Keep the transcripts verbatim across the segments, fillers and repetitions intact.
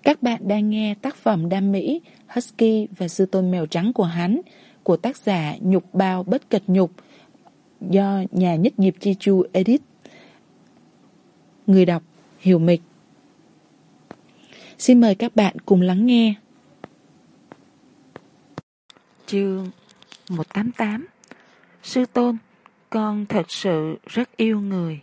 Các bạn đang nghe tác phẩm đam mỹ Husky và sư tôn mèo trắng của hắn của tác giả Nhục Bao Bất Kịch Nhục do nhà nhất nghiệp Chi Chu edit. Người đọc Hiểu Mịch. Xin mời các bạn cùng lắng nghe. Chương một trăm tám mươi tám. Sư tôn, con thật sự rất yêu người.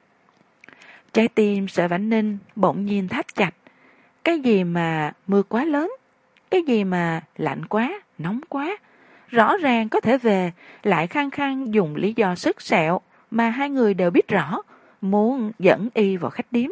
Trái tim Sở Vãn Ninh bỗng nhiên thắt chặt. Cái gì mà mưa quá lớn, cái gì mà lạnh quá, nóng quá, rõ ràng có thể về, lại khăng khăng dùng lý do sức sẹo mà hai người đều biết rõ, muốn dẫn y vào khách điếm.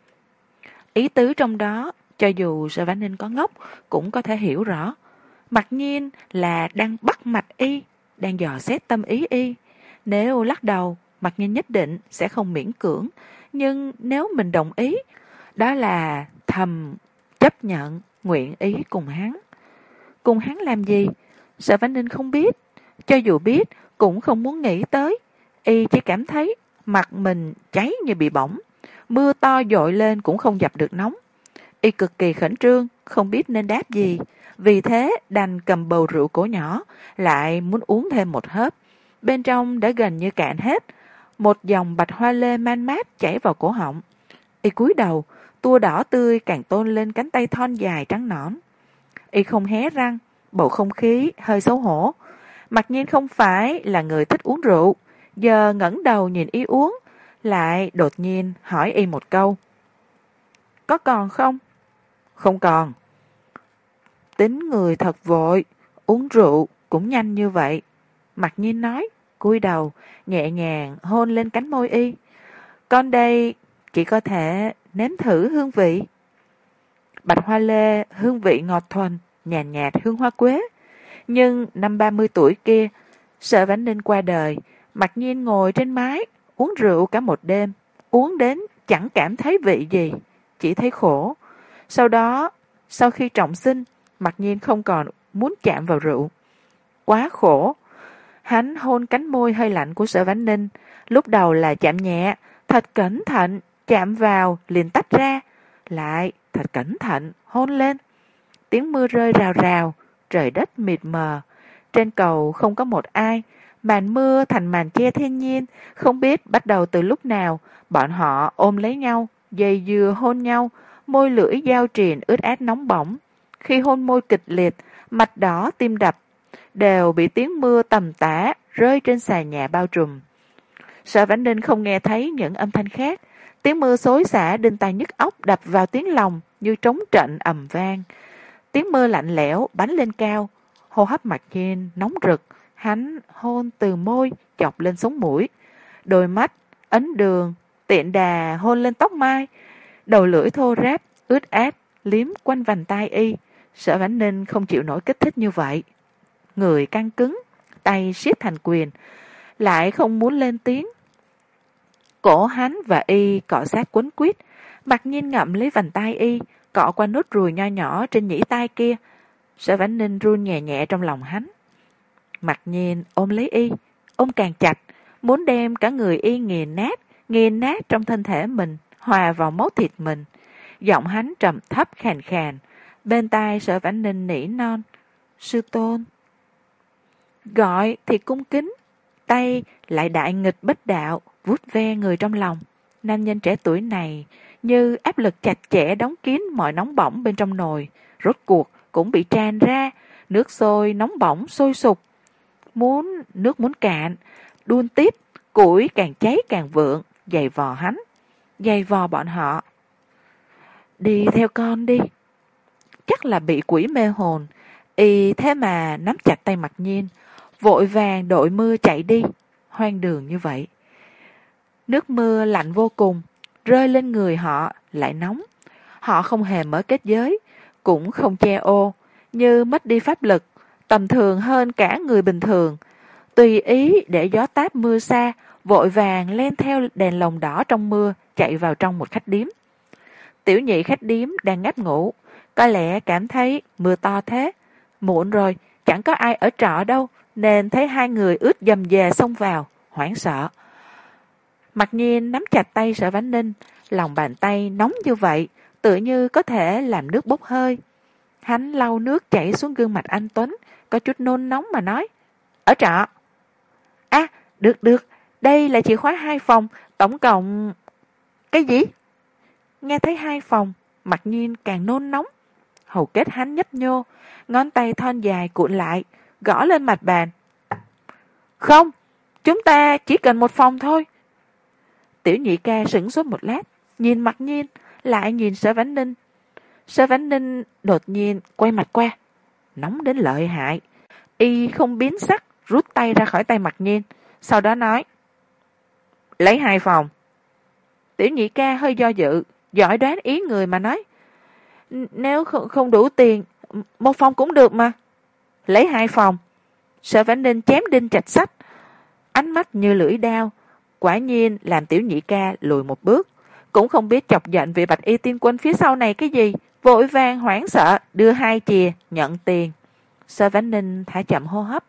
Ý tứ trong đó, cho dù Sở Vãn Ninh có ngốc cũng có thể hiểu rõ. Mặc nhiên là đang bắt mạch y, đang dò xét tâm ý y. Nếu lắc đầu, Mặc nhiên nhất định sẽ không miễn cưỡng, nhưng nếu mình đồng ý, đó là thầm chấp nhận nguyện ý cùng hắn. Cùng hắn làm gì? Sở Vãn Ninh không biết, cho dù biết cũng không muốn nghĩ tới. Y chỉ cảm thấy mặt mình cháy như bị bỏng, mưa to dội lên cũng không dập được nóng. Y cực kỳ khẩn trương, không biết nên đáp gì, vì thế đành cầm bầu rượu cổ nhỏ, lại muốn uống thêm một hớp. Bên trong đã gần như cạn hết, một dòng bạch hoa lê man mát chảy vào cổ họng. Y cúi đầu, tua đỏ tươi càng tôn lên cánh tay thon dài trắng nõn. Y không hé răng, bầu không khí hơi xấu hổ. Mặc nhiên không phải là người thích uống rượu, giờ ngẩng đầu nhìn y uống, lại đột nhiên hỏi y một câu. Có còn không? Không còn. Tính người thật vội, uống rượu cũng nhanh như vậy. Mặc nhiên nói, cúi đầu, nhẹ nhàng hôn lên cánh môi y. Con đây chỉ có thể nếm thử hương vị. Bạch hoa lê hương vị ngọt thuần, nhàn nhạt, nhạt hương hoa quế. Nhưng năm ba mươi tuổi kia, Sở Vãn Ninh qua đời, Mặc nhiên ngồi trên mái, uống rượu cả một đêm, uống đến chẳng cảm thấy vị gì, chỉ thấy khổ. Sau đó, sau khi trọng sinh, Mặc nhiên không còn muốn chạm vào rượu. Quá khổ. Hắn hôn cánh môi hơi lạnh của Sở Vãn Ninh, lúc đầu là chạm nhẹ, thật cẩn thận, chạm vào liền tách ra, lại thật cẩn thận hôn lên. Tiếng mưa rơi rào rào, trời đất mịt mờ, trên cầu không có một ai, màn mưa thành màn che thiên nhiên, không biết bắt đầu từ lúc nào, bọn họ ôm lấy nhau, dây dưa hôn nhau, môi lưỡi giao triền ướt át nóng bỏng. Khi hôn môi kịch liệt, mạch đỏ tim đập, đều bị tiếng mưa tầm tã rơi trên xà nhà bao trùm. Sở Vãn Ninh không nghe thấy những âm thanh khác, tiếng mưa xối xả đinh tai nhức óc đập vào tiếng lòng như trống trận ầm vang. Tiếng mưa lạnh lẽo bắn lên cao, hô hấp Mặc nhiên nóng rực, hắn hôn từ môi chọc lên sống mũi, đôi mắt ấn đường, tiện đà hôn lên tóc mai, đầu lưỡi thô ráp ướt át liếm quanh vành tai y. Sở Vãn Ninh không chịu nổi kích thích như vậy, người căng cứng, tay siết thành quyền, lại không muốn lên tiếng. Cổ hắn và y cọ sát quấn quýt, Mặc nhiên ngậm lấy vành tai y, cọ qua nốt ruồi nho nhỏ trên nhĩ tai kia. Sở Vãn Ninh run nhẹ nhẹ trong lòng hắn. Mặc nhiên ôm lấy y, ôm càng chặt, muốn đem cả người y nghiền nát, nghiền nát trong thân thể mình, hòa vào máu thịt mình. Giọng hắn trầm thấp khàn khàn, bên tai Sở Vãn Ninh nỉ non. Sư tôn. Gọi thì cung kính, tay lại đại nghịch bất đạo, vuốt ve người trong lòng. Nam nhân trẻ tuổi này như áp lực chặt chẽ đóng kín mọi nóng bỏng bên trong nồi, rốt cuộc cũng bị tràn ra, nước sôi nóng bỏng sôi sục. Muốn nước muốn cạn, đun tiếp, củi càng cháy càng vượng, giày vò hắn, giày vò bọn họ. Đi theo con đi. Chắc là bị quỷ mê hồn, y thế mà nắm chặt tay Mặc nhiên, vội vàng đội mưa chạy đi, hoang đường như vậy. Nước mưa lạnh vô cùng, rơi lên người họ lại nóng. Họ không hề mở kết giới, cũng không che ô, như mất đi pháp lực, tầm thường hơn cả người bình thường. Tùy ý để gió táp mưa xa, vội vàng len theo đèn lồng đỏ trong mưa, chạy vào trong một khách điếm. Tiểu nhị khách điếm đang ngáp ngủ, có lẽ cảm thấy mưa to thế, muộn rồi, chẳng có ai ở trọ đâu, nên thấy hai người ướt dầm dề xông vào, hoảng sợ. Mặc nhiên nắm chặt tay Sở Vãn Ninh, lòng bàn tay nóng như vậy, tựa như có thể làm nước bốc hơi. Hắn lau nước chảy xuống gương mặt anh Tuấn, có chút nôn nóng mà nói. Ở trọ. À, được được, đây là chìa khóa hai phòng, tổng cộng... Cái gì? Nghe thấy hai phòng, Mặc Nhiên càng nôn nóng. Hầu kết hắn nhấp nhô, ngón tay thon dài cuộn lại, gõ lên mặt bàn. Không, chúng ta chỉ cần một phòng thôi. Tiểu nhị ca sửng sốt một lát, nhìn Mặc Nhiên, lại nhìn Sở Vãn Ninh. Sở Vãn Ninh đột nhiên quay mặt qua, nóng đến lợi hại. Y không biến sắc, rút tay ra khỏi tay Mặc Nhiên, sau đó nói. Lấy hai phòng. Tiểu nhị ca hơi do dự, giỏi đoán ý người mà nói. Nếu không, không đủ tiền, một phòng cũng được mà. Lấy hai phòng. Sở Vãn Ninh chém đinh chặt sắt, ánh mắt như lưỡi dao, quả nhiên làm tiểu nhị ca lùi một bước. Cũng không biết chọc giận vị Bạch Y tiên quân phía sau này cái gì, vội vàng hoảng sợ đưa hai chìa nhận tiền. Sở Vãn Ninh thả chậm hô hấp,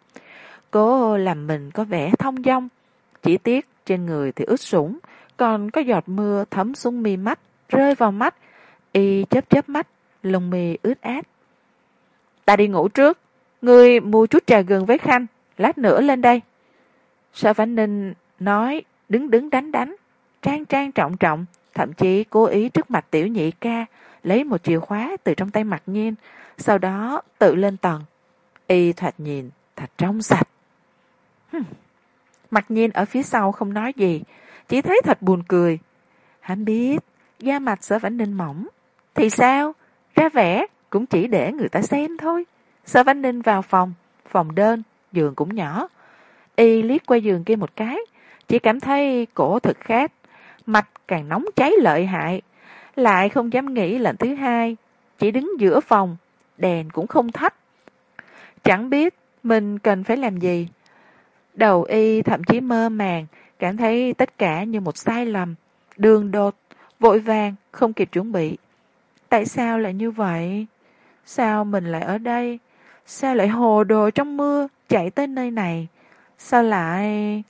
cố làm mình có vẻ thong dong, chỉ tiếc trên người thì ướt sũng, còn có giọt mưa thấm xuống mi mắt, rơi vào mắt. Y chớp chớp mắt, lông mi ướt át. Ta đi ngủ trước, ngươi mua chút trà gừng với khăn, lát nữa lên đây. Sở Vãn Ninh nói, đứng đứng đánh đánh, trang trang trọng trọng, thậm chí cố ý trước mặt tiểu nhị ca lấy một chìa khóa từ trong tay Mặc Nhiên, sau đó tự lên tầng. Y thoạt nhìn thật trong sạch. Hừm. Mặc Nhiên ở phía sau không nói gì, chỉ thấy thật buồn cười. Hắn biết da mặt Sở Vãn Ninh mỏng thì sao, ra vẻ cũng chỉ để người ta xem thôi. Sở Vãn Ninh vào phòng, phòng đơn, giường cũng nhỏ. Y liếc qua giường kia một cái, chỉ cảm thấy cổ thực khát, mặt càng nóng cháy lợi hại, lại không dám nghĩ lần thứ hai, chỉ đứng giữa phòng, đèn cũng không thắp. Chẳng biết mình cần phải làm gì. Đầu Y thậm chí mơ màng, cảm thấy tất cả như một sai lầm, đường đột, vội vàng, không kịp chuẩn bị. Tại sao lại như vậy? Sao mình lại ở đây? Sao lại hồ đồ trong mưa chạy tới nơi này? Sao lại...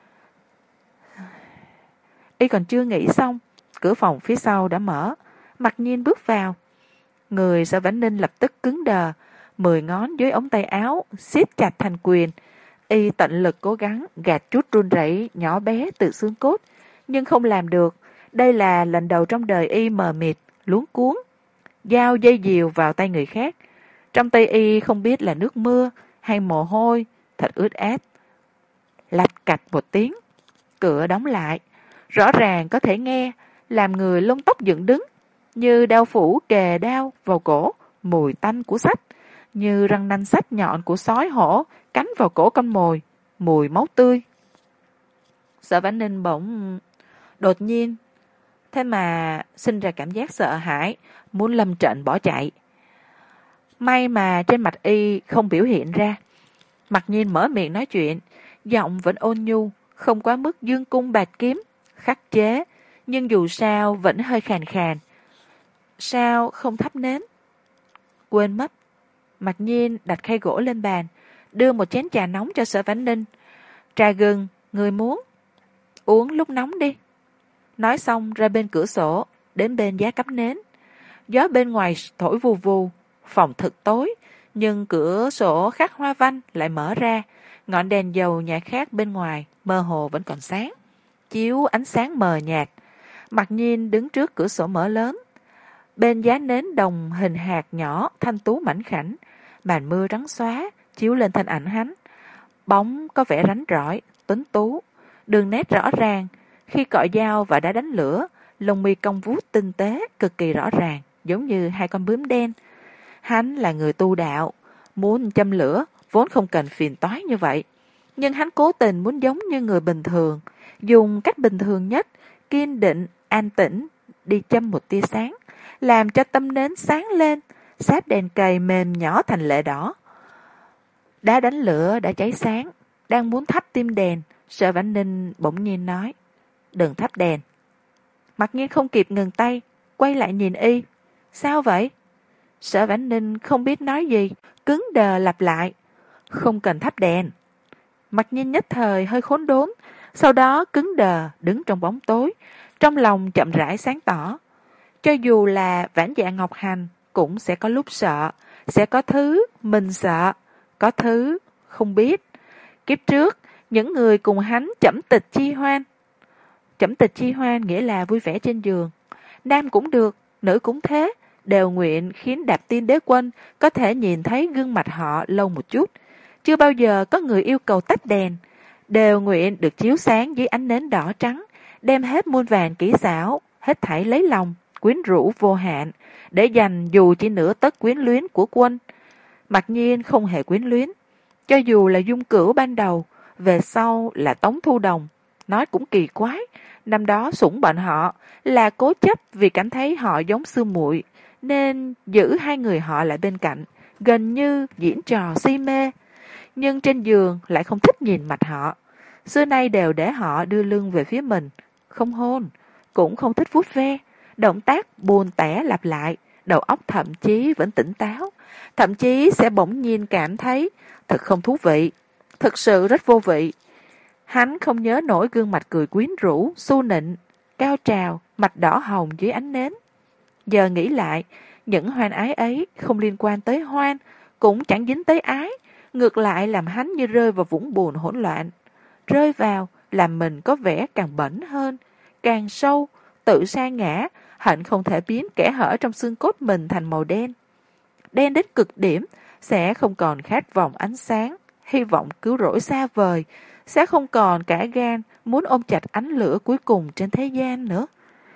Y còn chưa nghĩ xong, cửa phòng phía sau đã mở, Mặc Nhiên bước vào. Người Sở Vãn Ninh lập tức cứng đờ, mười ngón dưới ống tay áo siết chặt thành quyền. Y tận lực cố gắng gạt chút run rẩy nhỏ bé từ xương cốt, nhưng không làm được. Đây là lần đầu trong đời Y mờ mịt, luống cuống. Dao dây diều vào tay người khác, trong tay Y không biết là nước mưa hay mồ hôi, thật ướt át. Lạch cạch một tiếng, cửa đóng lại, rõ ràng có thể nghe, làm người lông tóc dựng đứng, như đao phủ kề đao vào cổ, mùi tanh của sách, như răng nanh sắc nhọn của sói hổ cắn vào cổ con mồi, mùi máu tươi. Sở Vãn Ninh bỗng đột nhiên thế mà sinh ra cảm giác sợ hãi, muốn lâm trận bỏ chạy. May mà trên mặt Y không biểu hiện ra. Mặc Nhiên mở miệng nói chuyện, giọng vẫn ôn nhu, không quá mức dương cung bạt kiếm, khắc chế, nhưng dù sao vẫn hơi khàn khàn. Sao không thắp nến? Quên mất. Mặc Nhiên đặt khay gỗ lên bàn, đưa một chén trà nóng cho Sở Vãn Ninh. Trà gừng, người muốn? Uống lúc nóng đi. Nói xong ra bên cửa sổ, đến bên giá cắm nến. Gió bên ngoài thổi vù vù, phòng thực tối, nhưng cửa sổ khắc hoa văn lại mở ra, ngọn đèn dầu nhà khác bên ngoài mơ hồ vẫn còn sáng, chiếu ánh sáng mờ nhạt. Mặc Nhiên đứng trước cửa sổ mở lớn, bên giá nến đồng hình hạt nhỏ thanh tú mảnh khảnh, màn mưa trắng xóa chiếu lên thân ảnh hắn, bóng có vẻ rắn rỏi, tuấn tú, đường nét rõ ràng. Khi cọ dao và đá đánh lửa, lông mi cong vuốt tinh tế, cực kỳ rõ ràng, giống như hai con bướm đen. Hắn là người tu đạo, muốn châm lửa vốn không cần phiền toái như vậy, nhưng hắn cố tình muốn giống như người bình thường, dùng cách bình thường nhất, kiên định, an tĩnh, đi châm một tia sáng, làm cho tâm nến sáng lên, sáp đèn cầy mềm nhỏ thành lệ đỏ. Đá đánh lửa đã cháy sáng, đang muốn thắp tim đèn, Sở Vãn Ninh bỗng nhiên nói, đừng thắp đèn. Mặc Nhiên không kịp ngừng tay, quay lại nhìn Y. Sao vậy? Sở Vãn Ninh không biết nói gì, cứng đờ lặp lại, không cần thắp đèn. Mặc Nhiên nhất thời hơi khốn đốn, sau đó cứng đờ đứng trong bóng tối, trong lòng chậm rãi sáng tỏ. Cho dù là Vãn Dạ Ngọc Hành cũng sẽ có lúc sợ, sẽ có thứ mình sợ, có thứ không biết. Kiếp trước, những người cùng hắn chẩm tịch chi hoan. Chẩm tịch chi hoan nghĩa là vui vẻ trên giường. Nam cũng được, nữ cũng thế, đều nguyện khiến Đạp Tiên Đế Quân có thể nhìn thấy gương mặt họ lâu một chút. Chưa bao giờ có người yêu cầu tắt đèn, đều nguyện được chiếu sáng dưới ánh nến đỏ trắng, đem hết muôn vàn kỹ xảo, hết thảy lấy lòng, quyến rũ vô hạn, để dành dù chỉ nửa tấc quyến luyến của Quân. Mặc nhiên không hề quyến luyến, cho dù là Dung Cửu ban đầu, về sau là Tống Thu Đồng. Nói cũng kỳ quái, năm đó sủng bọn họ là cố chấp vì cảm thấy họ giống sư muội, nên giữ hai người họ lại bên cạnh, gần như diễn trò si mê. Nhưng trên giường lại không thích nhìn mặt họ. Xưa nay đều để họ đưa lưng về phía mình, không hôn, cũng không thích vuốt ve, động tác buồn tẻ lặp lại, đầu óc thậm chí vẫn tỉnh táo, thậm chí sẽ bỗng nhiên cảm thấy thật không thú vị, thực sự rất vô vị. Hắn không nhớ nổi gương mặt cười quyến rũ, su nịnh, cao trào, mặt đỏ hồng dưới ánh nến. Giờ nghĩ lại, những hoan ái ấy không liên quan tới hoan, cũng chẳng dính tới ái, ngược lại làm hắn như rơi vào vũng buồn hỗn loạn. Rơi vào, làm mình có vẻ càng bẩn hơn, càng sâu, tự sa ngã, hạnh không thể biến kẽ hở trong xương cốt mình thành màu đen. Đen đến cực điểm, sẽ không còn khát vọng ánh sáng, hy vọng cứu rỗi xa vời, sẽ không còn cả gan muốn ôm chặt ánh lửa cuối cùng trên thế gian nữa.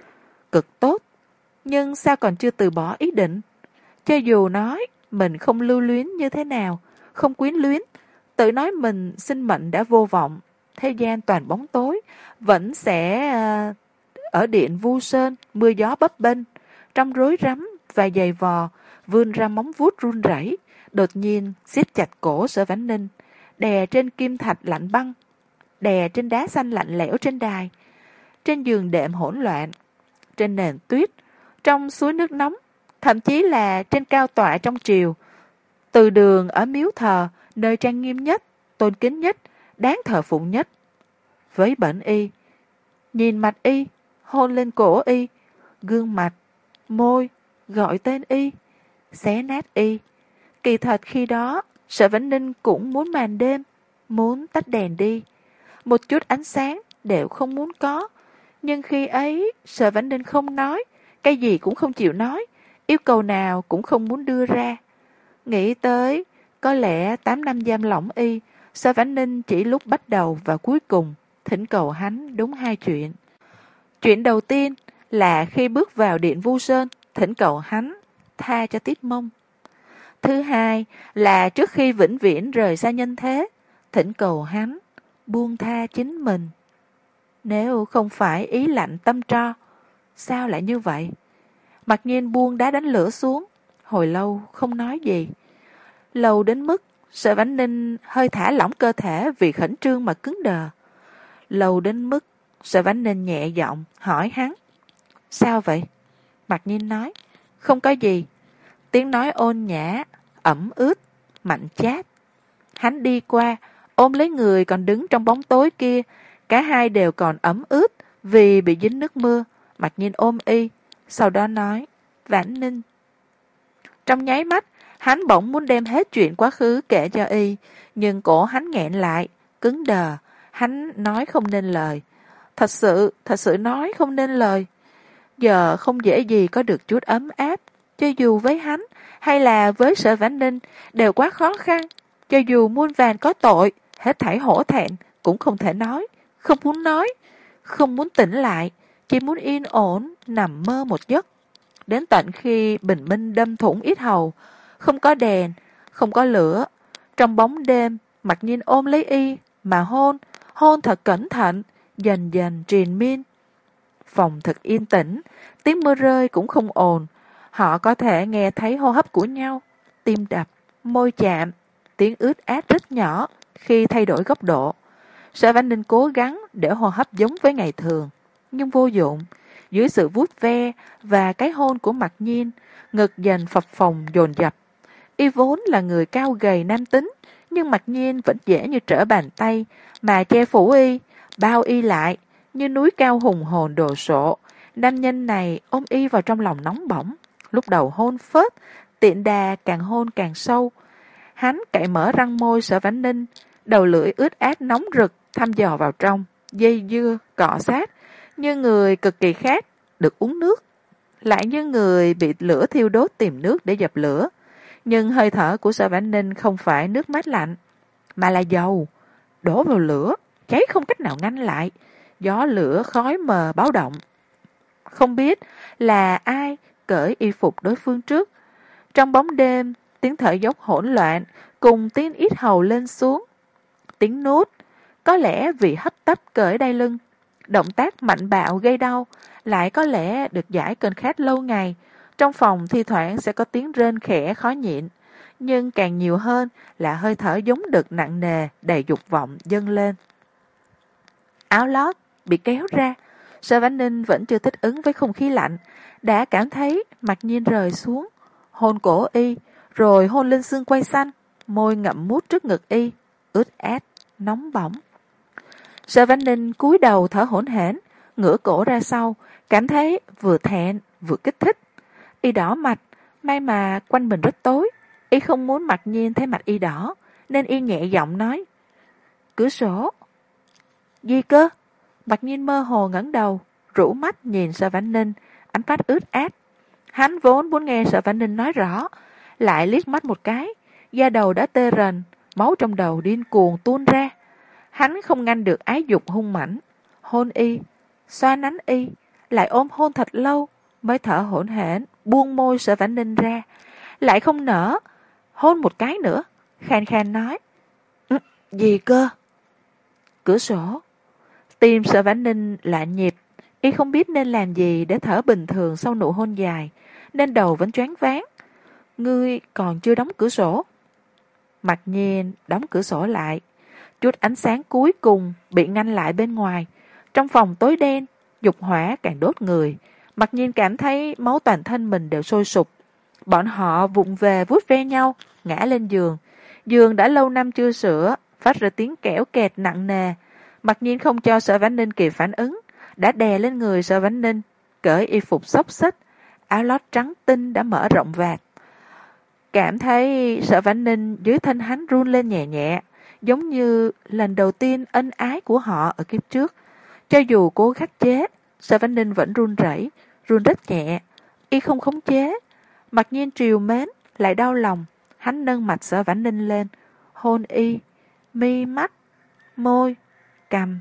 Cực tốt, nhưng sao còn chưa từ bỏ ý định? Cho dù nói mình không lưu luyến như thế nào, không quyến luyến, tự nói mình sinh mệnh đã vô vọng, thế gian toàn bóng tối, vẫn sẽ uh, ở điện Vu Sơn, mưa gió bấp bênh, trong rối rắm và giày vò, vươn ra móng vuốt run rẩy, đột nhiên siết chặt cổ Sở Vãn Ninh, đè trên kim thạch lạnh băng, đè trên đá xanh lạnh lẽo trên đài, trên giường đệm hỗn loạn, trên nền tuyết, trong suối nước nóng, thậm chí là trên cao tọa trong triều. Từ đường ở miếu thờ, nơi trang nghiêm nhất, tôn kính nhất, đáng thờ phụng nhất. Với bẩn y, nhìn mặt y, hôn lên cổ y, gương mặt, môi, gọi tên y, xé nát y. Kỳ thật khi đó, Sở Vãn Ninh cũng muốn màn đêm, muốn tắt đèn đi. Một chút ánh sáng đều không muốn có. Nhưng khi ấy, Sở Vãn Ninh không nói, cái gì cũng không chịu nói, yêu cầu nào cũng không muốn đưa ra. Nghĩ tới, có lẽ tám năm giam lỏng y, Sở Vãn Ninh chỉ lúc bắt đầu và cuối cùng thỉnh cầu hắn đúng hai chuyện. Chuyện đầu tiên là khi bước vào điện Vu Sơn, thỉnh cầu hắn tha cho Tiết Mông. Thứ hai là trước khi vĩnh viễn rời xa nhân thế, thỉnh cầu hắn buông tha chính mình. Nếu không phải ý lạnh tâm tro, sao lại như vậy? Mặc nhiên buông đá đánh lửa xuống, hồi lâu không nói gì. Lâu đến mức Sở Vãn Ninh hơi thả lỏng cơ thể vì khẩn trương mà cứng đờ. Lâu đến mức Sở Vãn Ninh nhẹ giọng hỏi hắn, sao vậy? Mặc nhiên nói, không có gì. Tiếng nói ôn nhã, ẩm ướt, mạnh chát. Hắn đi qua, ôm lấy người còn đứng trong bóng tối kia, cả hai đều còn ẩm ướt vì bị dính nước mưa. Mặc nhiên ôm y, sau đó nói, Vãn Ninh. Trong nháy mắt, hắn bỗng muốn đem hết chuyện quá khứ kể cho y, nhưng cổ hắn nghẹn lại, cứng đờ, hắn nói không nên lời. Thật sự, thật sự nói không nên lời. Giờ không dễ gì có được chút ấm áp, cho dù với hắn hay là với Sở Vãn Ninh đều quá khó khăn. Cho dù muôn vàn có tội, hết thảy hổ thẹn cũng không thể nói, không muốn nói, không muốn tỉnh lại, chỉ muốn yên ổn nằm mơ một giấc. Đến tận khi bình minh đâm thủng yết hầu, không có đèn, không có lửa, trong bóng đêm, Mặc Nhiên ôm lấy y mà hôn, hôn thật cẩn thận, dần dần triền miên. Phòng thật yên tĩnh, tiếng mưa rơi cũng không ồn, họ có thể nghe thấy hô hấp của nhau, tim đập, môi chạm, tiếng ướt át rất nhỏ khi thay đổi góc độ. Sở Vãn Ninh cố gắng để hô hấp giống với ngày thường, nhưng vô dụng. Dưới sự vuốt ve và cái hôn của Mặc Nhiên, ngực dần phập phồng dồn dập. Y vốn là người cao gầy nam tính, nhưng Mặc Nhiên vẫn dễ như trở bàn tay mà che phủ y, bao y lại như núi cao hùng hồn đồ sộ, Nam nhân này ôm y vào trong lòng nóng bỏng, lúc đầu hôn phớt, tiện đà càng hôn càng sâu. Hắn cạy mở răng môi Sở Vãn Ninh, đầu lưỡi ướt át nóng rực thăm dò vào trong, dây dưa, cọ sát, như người cực kỳ khát, được uống nước, lại như người bị lửa thiêu đốt tìm nước để dập lửa. Nhưng hơi thở của Sở Vãn Ninh không phải nước mát lạnh, mà là dầu, đổ vào lửa, cháy không cách nào ngăn lại, gió lửa khói mờ báo động. Không biết là ai cởi y phục đối phương trước. Trong bóng đêm, tiếng thở dốc hỗn loạn cùng tiếng ít hầu lên xuống. Tiếng nuốt, có lẽ vì hấp tấp cởi đai lưng, động tác mạnh bạo gây đau, lại có lẽ được giải cơn khát lâu ngày. Trong phòng thi thoảng sẽ có tiếng rên khẽ khó nhịn, nhưng càng nhiều hơn là hơi thở giống đực nặng nề đầy dục vọng dâng lên. Áo lót bị kéo ra, Sở Vãn Ninh vẫn chưa thích ứng với không khí lạnh, đã cảm thấy Mặc Nhiên rời xuống, hôn cổ y, rồi hôn lên xương quai xanh, môi ngậm mút trước ngực y, ướt át, nóng bỏng. Sở Vãn Ninh cúi đầu thở hổn hển, ngửa cổ ra sau, cảm thấy vừa thẹn vừa kích thích. Y đỏ mặt, may mà quanh mình rất tối, y không muốn Mặc Nhiên thấy mặt y đỏ, nên y nhẹ giọng nói: "Cửa sổ." "Gì cơ?" Mặc Nhiên mơ hồ ngẩng đầu, rũ mắt nhìn Sở Vãn Ninh, ánh mắt ướt át. Hắn vốn muốn nghe Sở Vãn Ninh nói rõ, lại liếc mắt một cái, da đầu đã tê rần, máu trong đầu điên cuồng tuôn ra. Hắn không ngăn được ái dục hung mãnh, hôn y, xoa nắn y, lại ôm hôn thật lâu, mới thở hổn hển buông môi Sở Vãn Ninh ra, lại không nỡ hôn một cái nữa, khan khan nói: "Ừ, gì cơ?" "Cửa sổ." Tim Sở Vãn Ninh lạ nhịp, y không biết nên làm gì để thở bình thường sau nụ hôn dài, nên đầu vẫn choáng váng. "Ngươi còn chưa đóng cửa sổ." Mặc Nhiên đóng cửa sổ lại, chút ánh sáng cuối cùng bị ngăn lại bên ngoài. Trong phòng tối đen, dục hỏa càng đốt người. Mặc Nhiên cảm thấy máu toàn thân mình đều sôi sục. Bọn họ vụng về vuốt ve nhau, ngã lên giường. Giường đã lâu năm chưa sửa, phát ra tiếng kẽo kẹt nặng nề. Mặc Nhiên không cho Sở Vãn Ninh kịp phản ứng, đã đè lên người Sở Vãn Ninh, cởi y phục xốc xếch, áo lót trắng tinh đã mở rộng vạt. Cảm thấy Sở Vãn Ninh dưới thân hắn run lên nhẹ nhẹ, giống như lần đầu tiên ân ái của họ ở kiếp trước. Cho dù cố khắc chế, Sở Vãn Ninh vẫn run rẩy, run rất nhẹ, y không khống chế. Mặc Nhiên trìu mến, lại đau lòng, hắn nâng mặt Sở Vãn Ninh lên, hôn y, mi mắt, môi, cằm.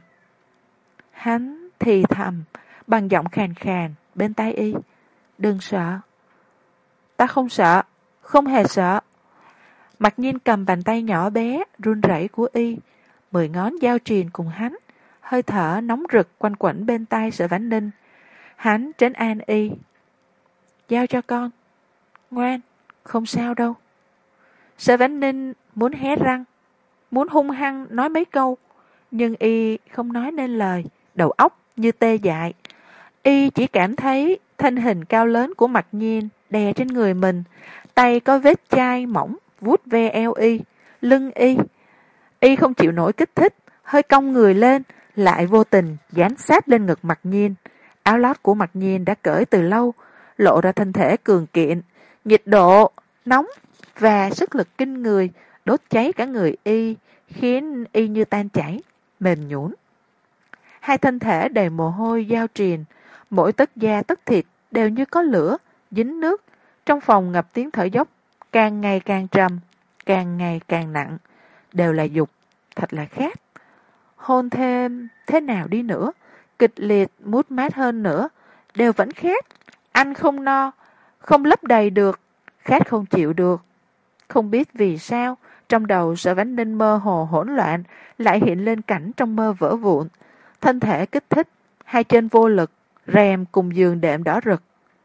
Hắn thì thầm bằng giọng khàn khàn bên tai y: "Đừng sợ." "Ta không sợ, không hề sợ." Mặc Nhiên cầm bàn tay nhỏ bé run rẩy của y, mười ngón giao triền cùng hắn, hơi thở nóng rực quanh quẩn bên tai Sở Vãn Ninh. Hắn trấn an y: "Giao cho con, ngoan, không sao đâu." Sở Vãn Ninh muốn hé răng, muốn hung hăng nói mấy câu, nhưng y không nói nên lời, đầu óc như tê dại. Y chỉ cảm thấy thân hình cao lớn của Mặc Nhiên đè trên người mình, tay có vết chai mỏng vuốt ve eo y, lưng y. Y không chịu nổi kích thích, hơi cong người lên, lại vô tình dán sát lên ngực Mặc Nhiên. Áo lót của Mặc Nhiên đã cởi từ lâu, lộ ra thân thể cường kiện, nhiệt độ nóng và sức lực kinh người đốt cháy cả người y, khiến y như tan chảy, mềm nhũn. Hai thân thể đầy mồ hôi giao triền, mỗi tấc da tấc thịt đều như có lửa, dính nước. Trong phòng ngập tiếng thở dốc, càng ngày càng trầm, càng ngày càng nặng, đều là dục, thật là khát. Hôn thêm thế nào đi nữa, kịch liệt mút mát hơn nữa, đều vẫn khát. Ăn không no, không lấp đầy được, khát không chịu được. Không biết vì sao, trong đầu Sở Vãn Ninh mơ hồ hỗn loạn, lại hiện lên cảnh trong mơ vỡ vụn. Thân thể kích thích, hai chân vô lực, rèm cùng giường đệm đỏ rực.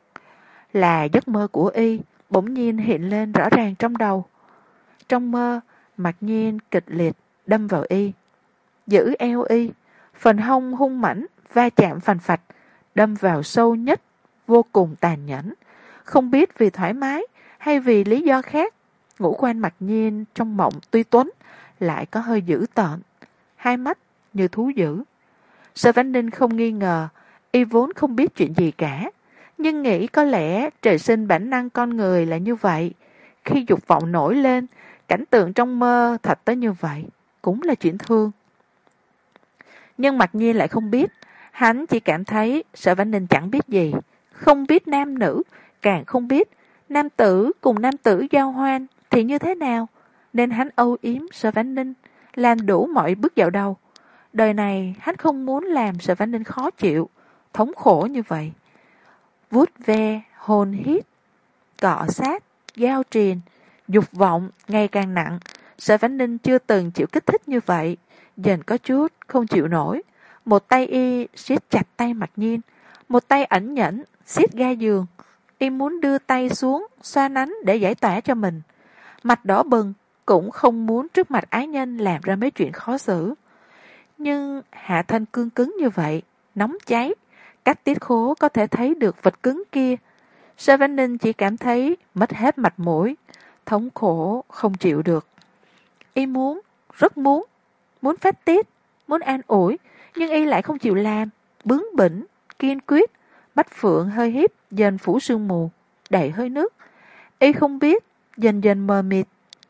Là giấc mơ của y, bỗng nhiên hiện lên rõ ràng trong đầu. Trong mơ, Mặc Nhiên kịch liệt đâm vào y, giữ eo y, phần hông hung mãnh va chạm phành phạch, đâm vào sâu nhất, vô cùng tàn nhẫn. Không biết vì thoải mái hay vì lý do khác, ngũ quan Mặc Nhiên trong mộng tuy tuấn, lại có hơi dữ tợn, hai mắt như thú dữ. Sở Vãn Ninh không nghi ngờ, Y vốn không biết chuyện gì cả, nhưng nghĩ có lẽ trời sinh bản năng con người là như vậy. Khi dục vọng nổi lên, cảnh tượng trong mơ thật tới như vậy, cũng là chuyện thương. Nhưng Mặc Nhiên lại không biết, hắn chỉ cảm thấy Sở Vãn Ninh chẳng biết gì, không biết nam nữ, càng không biết nam tử cùng nam tử giao hoan thì như thế nào, nên hắn âu yếm Sở Vãn Ninh, làm đủ mọi bước dạo đầu. Đời này hắn không muốn làm Sở Vãn Ninh khó chịu, thống khổ như vậy. Vuốt ve, hôn hít, cọ sát, giao triền, dục vọng ngày càng nặng. Sở Vãn Ninh chưa từng chịu kích thích như vậy, dần có chút không chịu nổi. Một tay y siết chặt tay Mặc Nhiên, một tay ẩn nhẫn siết ga giường. Y muốn đưa tay xuống xoa nắn để giải tỏa cho mình. Mặt đỏ bừng, cũng không muốn trước mặt ái nhân làm ra mấy chuyện khó xử. Nhưng hạ thân cương cứng như vậy, nóng cháy, cách tiết khố có thể thấy được vật cứng kia. Sở Vãn Ninh chỉ cảm thấy mất hết mặt mũi, thống khổ không chịu được. Y muốn, rất muốn, muốn phát tiết, muốn an ủi, nhưng y lại không chịu làm, bướng bỉnh, kiên quyết. Bách Phượng hơi híp, dần phủ sương mù, đầy hơi nước. Y không biết, dần dần mờ mịt.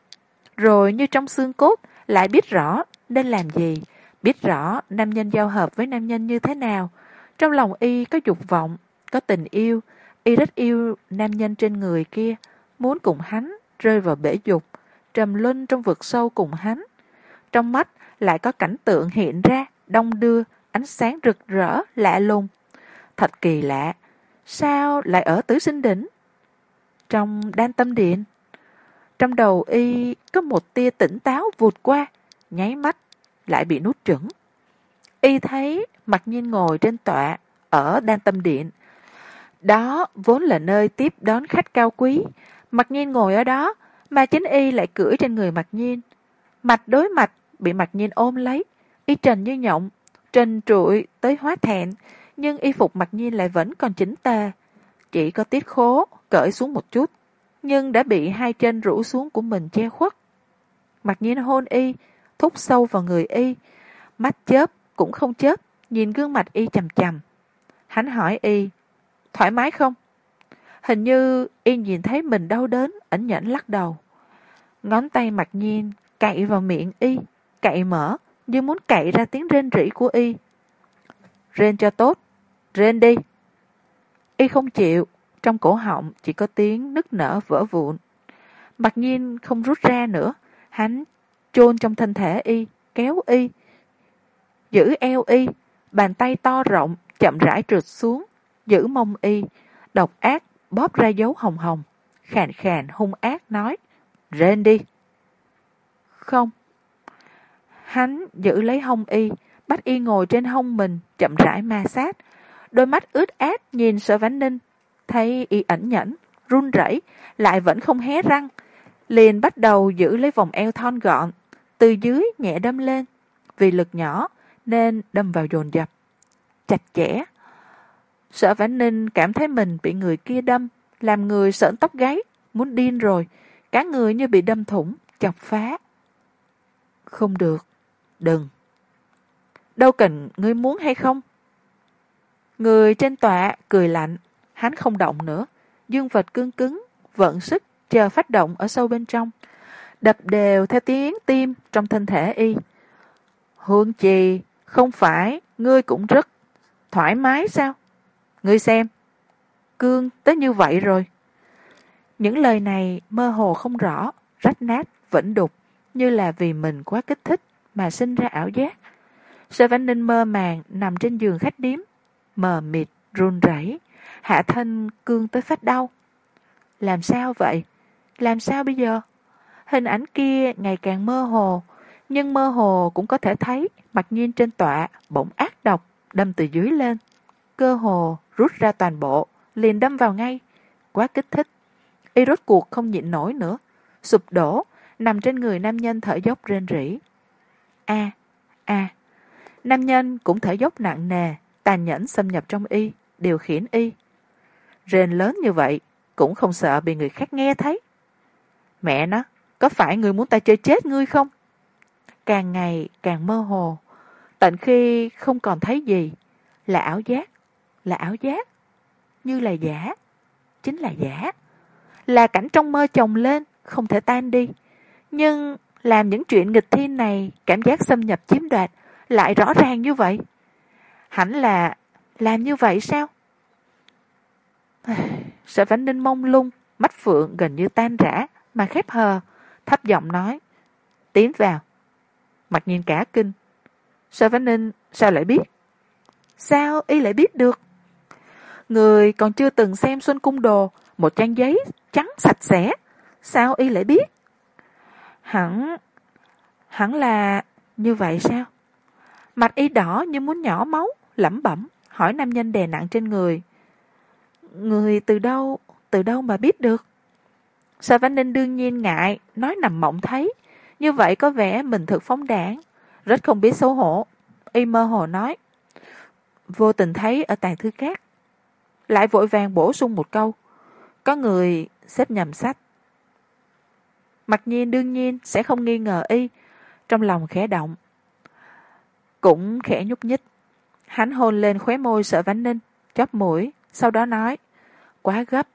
Rồi như trong xương cốt, lại biết rõ nên làm gì, biết rõ nam nhân giao hợp với nam nhân như thế nào. Trong lòng y có dục vọng, có tình yêu, y rất yêu nam nhân trên người kia, muốn cùng hắn rơi vào bể dục, trầm luân trong vực sâu cùng hắn. Trong mắt lại có cảnh tượng hiện ra, đông đưa, ánh sáng rực rỡ, lạ lùng. Thật kỳ lạ, sao lại ở Tử Sinh Đỉnh? Trong Đan Tâm Điện, trong đầu y có một tia tỉnh táo vụt qua, nháy mắt lại bị nuốt chửng. Y thấy Mặc Nhiên ngồi trên tọa ở Đan Tâm Điện. Đó vốn là nơi tiếp đón khách cao quý. Mặc Nhiên ngồi ở đó, mà chính y lại cưỡi trên người Mặc Nhiên. Mặt đối mặt bị Mặc Nhiên ôm lấy, y trần như nhộng, trần trụi tới hóa thẹn, nhưng y phục Mặc Nhiên lại vẫn còn chỉnh tề, chỉ có tiết khố cởi xuống một chút, nhưng đã bị hai chân rũ xuống của mình che khuất. Mặc Nhiên hôn y, thúc sâu vào người y, mắt chớp cũng không chớp, nhìn gương mặt y chằm chằm. Hắn hỏi y, thoải mái không? Hình như y nhìn thấy mình đau đớn, ẩn nhẫn lắc đầu. Ngón tay Mặc Nhiên cạy vào miệng y, cạy mở, như muốn cạy ra tiếng rên rỉ của y. Rên cho tốt, rên đi. Y không chịu, trong cổ họng chỉ có tiếng nức nở vỡ vụn. Mặc Nhiên không rút ra nữa, hắn chôn trong thân thể y, kéo y, giữ eo y, bàn tay to rộng chậm rãi trượt xuống, giữ mông y, độc ác bóp ra dấu hồng hồng, khàn khàn hung ác nói, rên đi. Không. Hắn giữ lấy hông y, bắt y ngồi trên hông mình, chậm rãi ma sát. Đôi mắt ướt át nhìn Sở Vãn Ninh, thấy y ẩn nhẫn, run rẩy, lại vẫn không hé răng, liền bắt đầu giữ lấy vòng eo thon gọn, từ dưới nhẹ đâm lên. Vì lực nhỏ nên đâm vào dồn dập, chặt chẽ. Sở Vãn Ninh cảm thấy mình bị người kia đâm, làm người sởn tóc gáy, muốn điên rồi, cả người như bị đâm thủng, chọc phá. Không được, đừng. Đâu cần ngươi muốn hay không? Người trên tọa cười lạnh, hắn không động nữa, dương vật cứng cứng, vận sức, chờ phát động ở sâu bên trong, đập đều theo tiếng tim trong thân thể y. Hương Trì, không phải ngươi cũng rất thoải mái sao? Ngươi xem, cương tới như vậy rồi. Những lời này mơ hồ không rõ, rách nát, vẩn đục, như là vì mình quá kích thích mà sinh ra ảo giác. Sở Vãn Ninh mơ màng nằm trên giường khách điếm, mờ mịt, run rẩy, hạ thân cương tới phát đau. Làm sao vậy? Làm sao bây giờ? Hình ảnh kia ngày càng mơ hồ, nhưng mơ hồ cũng có thể thấy Mặc Nhiên trên tọa bỗng ác độc, đâm từ dưới lên. Cơ hồ rút ra toàn bộ, liền đâm vào ngay. Quá kích thích. Y rốt cuộc không nhịn nổi nữa, sụp đổ, nằm trên người nam nhân thở dốc rên rỉ. A, a. Nam nhân cũng thở dốc nặng nề, tàn nhẫn xâm nhập trong y, điều khiển y. Rên lớn như vậy, cũng không sợ bị người khác nghe thấy. Mẹ nó, có phải người muốn ta chơi chết ngươi không? Càng ngày càng mơ hồ, tận khi không còn thấy gì, là ảo giác, là ảo giác, như là giả, chính là giả. Là cảnh trong mơ chồng lên, không thể tan đi. Nhưng làm những chuyện nghịch thiên này, cảm giác xâm nhập chiếm đoạt lại rõ ràng như vậy. Hẳn là làm như vậy sao? Sở Vãn Ninh mông lung, mắt phượng gần như tan rã, mà khép hờ, thấp giọng nói. Tiến vào. Mặc nhiên cả kinh. Sở Vãn Ninh sao lại biết? Sao y lại biết được? Người còn chưa từng xem Xuân Cung Đồ, một trang giấy trắng sạch sẽ. Sao y lại biết? Hẳn, hẳn là như vậy sao? Mặt y đỏ như muốn nhỏ máu, lẩm bẩm, hỏi nam nhân đè nặng trên người. Người từ đâu, từ đâu mà biết được? Sở Vãn Ninh đương nhiên ngại, nói nằm mộng thấy. Như vậy có vẻ mình thực phóng đãng, rất không biết xấu hổ. Y mơ hồ nói. Vô tình thấy ở tàng thư cát. Lại vội vàng bổ sung một câu. Có người xếp nhầm sách. Mặc nhiên đương nhiên sẽ không nghi ngờ y. Trong lòng khẽ động. Cũng khẽ nhúc nhích. Hắn hôn lên khóe môi Sở Vãn Ninh, chóp mũi, sau đó nói. Quá gấp.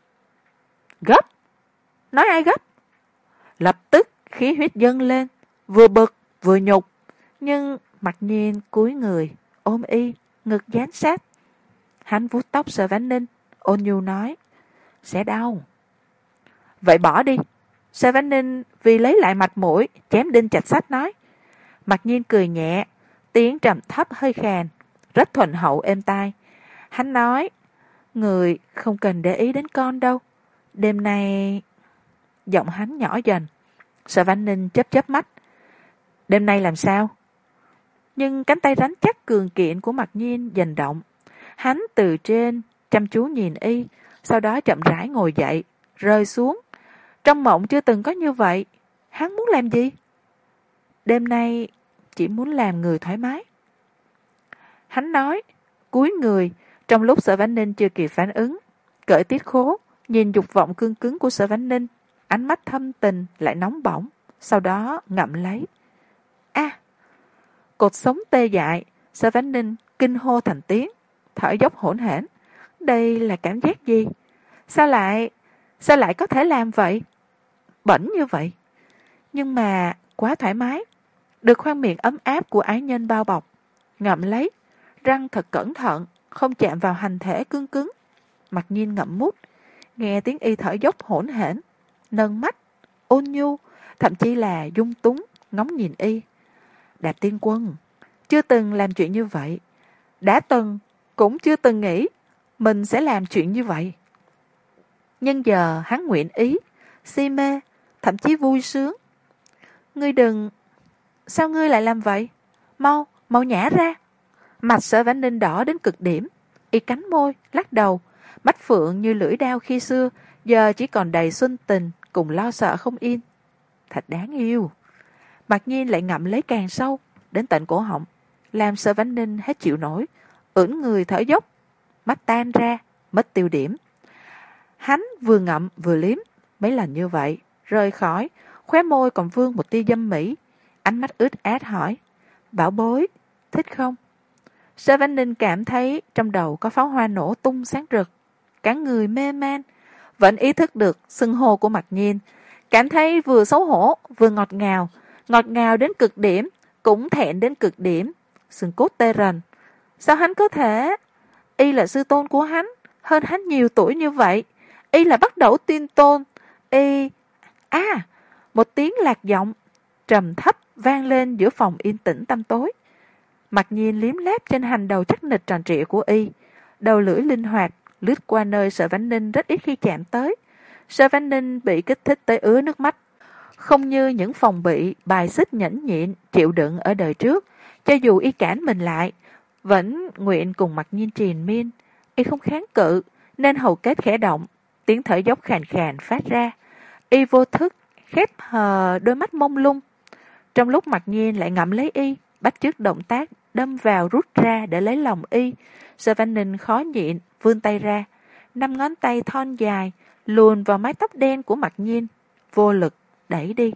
Gấp? Nói ai gấp? Lập tức khí huyết dâng lên, vừa bực vừa nhục. Nhưng Mặc nhiên cúi người, ôm y, ngực dán sát. Hắn vuốt tóc Sở Vãn Ninh, ôn nhu nói. Sẽ đau. Vậy bỏ đi. Sở Vãn Ninh vì lấy lại mặt mũi, chém đinh chặt sắt nói. Mặc nhiên cười nhẹ, tiếng trầm thấp hơi khàn, rất thuần hậu êm tai. Hắn nói. Người không cần để ý đến con đâu. Đêm nay... Giọng hắn nhỏ dần. Sở Vãn Ninh chớp chớp mắt. Đêm nay làm sao? Nhưng cánh tay rắn chắc cường kiện của Mặc nhiên dần động. Hắn từ trên chăm chú nhìn y, sau đó chậm rãi ngồi dậy, rơi xuống. Trong mộng chưa từng có như vậy. Hắn muốn làm gì? Đêm nay chỉ muốn làm người thoải mái. Hắn nói, cúi người, trong lúc Sở Vãn Ninh chưa kịp phản ứng, cởi tiết khố, nhìn dục vọng cương cứng của Sở Vãn Ninh, ánh mắt thâm tình lại nóng bỏng, sau đó ngậm lấy. A! À, cột sống tê dại, Sở Vãn Ninh kinh hô thành tiếng, thở dốc hỗn hển. Đây là cảm giác gì? Sao lại, sao lại có thể làm vậy? Bẩn như vậy. Nhưng mà quá thoải mái, được khoang miệng ấm áp của ái nhân bao bọc, ngậm lấy, răng thật cẩn thận, không chạm vào hành thể cứng cứng. Mặc nhiên ngậm mút, nghe tiếng y thở dốc hỗn hển, nâng mắt, ôn nhu, thậm chí là dung túng, ngóng nhìn y. Đạp Tiên Quân, chưa từng làm chuyện như vậy. Đã từng, cũng chưa từng nghĩ mình sẽ làm chuyện như vậy. Nhưng giờ hắn nguyện ý, si mê, thậm chí vui sướng. Ngươi đừng... Sao ngươi lại làm vậy? Mau, mau nhả ra. Mặt Sở Vãn Ninh đỏ đến cực điểm. Y cắn môi, lắc đầu. Mắt phượng như lưỡi đao khi xưa, giờ chỉ còn đầy xuân tình, cùng lo sợ không yên. Thật đáng yêu. Mặc nhiên lại ngậm lấy càng sâu, đến tận cổ họng, làm Sở Vãn Ninh hết chịu nổi, ưỡn người thở dốc, mắt tan ra, mất tiêu điểm. Hắn vừa ngậm vừa liếm, mấy lần như vậy, rời khỏi, khóe môi còn vương một tia dâm mỹ, ánh mắt ướt át hỏi, bảo bối, thích không? Sở Vãn Ninh cảm thấy trong đầu có pháo hoa nổ tung sáng rực, cả người mê man, vẫn ý thức được xưng hô của Mặc Nhiên, cảm thấy vừa xấu hổ vừa ngọt ngào, ngọt ngào đến cực điểm, cũng thẹn đến cực điểm, xương cốt tê rần. Sao hắn có thể? Y là sư tôn của hắn, hơn hắn nhiều tuổi như vậy, y là bắt đầu tiên tôn, y... À, một tiếng lạc giọng, trầm thấp vang lên giữa phòng yên tĩnh tăm tối. Mặc nhiên liếm láp trên hành đầu chắc nịch tròn trịa của y, đầu lưỡi linh hoạt, lướt qua nơi Sở Vãn Ninh rất ít khi chạm tới. Sở Vãn Ninh bị kích thích tới ứa nước mắt. Không như những phòng bị, bài xích nhẫn nhịn, chịu đựng ở đời trước, cho dù y cản mình lại, vẫn nguyện cùng Mặc nhiên triền miên. Y không kháng cự, nên hầu kết khẽ động, tiếng thở dốc khàn khàn phát ra. Y vô thức, khép hờ đôi mắt mông lung. Trong lúc Mặc nhiên lại ngậm lấy y, bắt chước động tác, đâm vào rút ra để lấy lòng y. Sở Vãn Ninh khó nhịn, vươn tay ra, năm ngón tay thon dài, luồn vào mái tóc đen của Mặc nhiên, vô lực, đẩy đi.